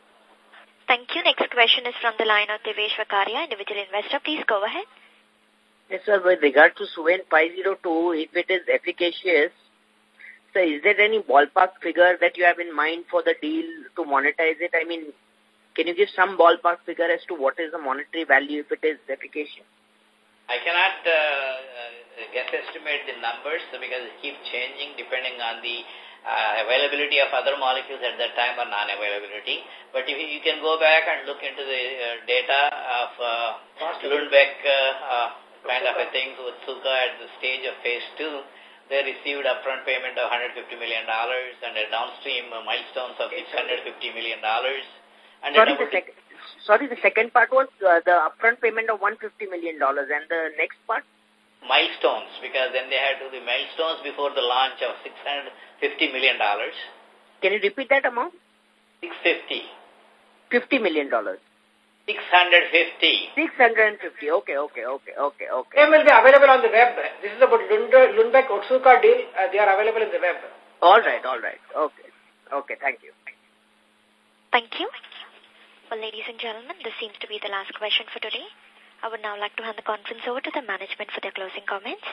Thank you. Next question is from the line of Devesh Vakaria, individual investor. Please go ahead. Yes, sir. With regard to Suven five oh two, if it is efficacious, so is there any ballpark figure that you have in mind for the deal to monetize it? I mean, can you give some ballpark figure as to what is the monetary value if it is efficacious? I cannot uh, uh, guess estimate the numbers because it keeps changing depending on the uh, availability of other molecules at that time or non-availability. But if you can go back and look into the uh, data of uh, Lundbeck uh, uh, kind of a thing with Suka at the stage of phase two, they received upfront payment of one hundred fifty million dollars and a downstream uh, milestones of six hundred fifty million dollars. And sorry, the sec sorry, the second part was uh, the upfront payment of one hundred fifty million dollars, and the next part? Milestones, because then they had to do the milestones before the launch of six hundred fifty million dollars. Can you repeat that amount? six hundred fifty. fifty million dollars. six hundred fifty. six hundred fifty. Okay, okay, okay, okay, okay. They will be available on the web. This is about Lund Lundbeck Otsuka deal. Uh, they are available in the web. All right, all right. Okay. Okay, thank you. Thank you. Well, ladies and gentlemen, this seems to be the last question for today. I would now like to hand the conference over to the management for their closing comments.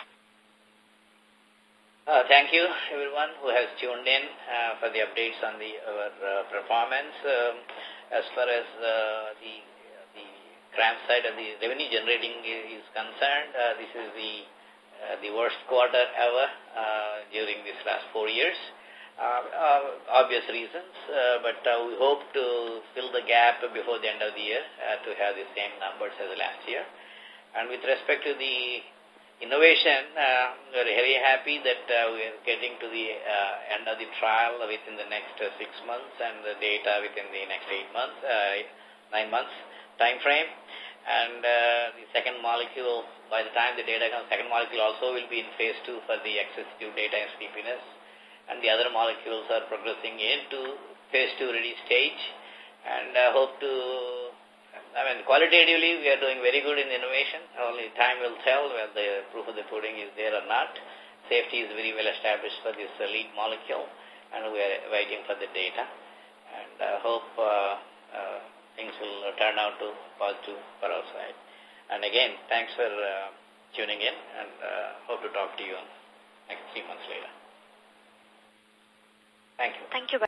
Uh, thank you, everyone who has tuned in uh, for the updates on the our uh, performance. Um, as far as uh, the the CRAMS side of the revenue generating is concerned, uh, this is the uh, the worst quarter ever uh, during these last four years. Uh, uh, obvious reasons, uh, but uh, we hope to fill the gap before the end of the year uh, to have the same numbers as last year. And with respect to the innovation, uh, we are very happy that uh, we are getting to the uh, end of the trial within the next uh, six months and the data within the next eight months, uh, nine months time frame. And uh, the second molecule, by the time the data comes, second molecule also will be in phase two for the accessible data and sleepiness. And the other molecules are progressing into phase two ready stage. And I hope to, I mean, qualitatively we are doing very good in innovation. Only time will tell whether the proof of the pudding is there or not. Safety is very well established for this uh, lead molecule, and we are waiting for the data. And I hope uh, uh, things will turn out to positive for our side. And again, thanks for uh, tuning in, and uh, hope to talk to you next three months later. Thank you. Thank you.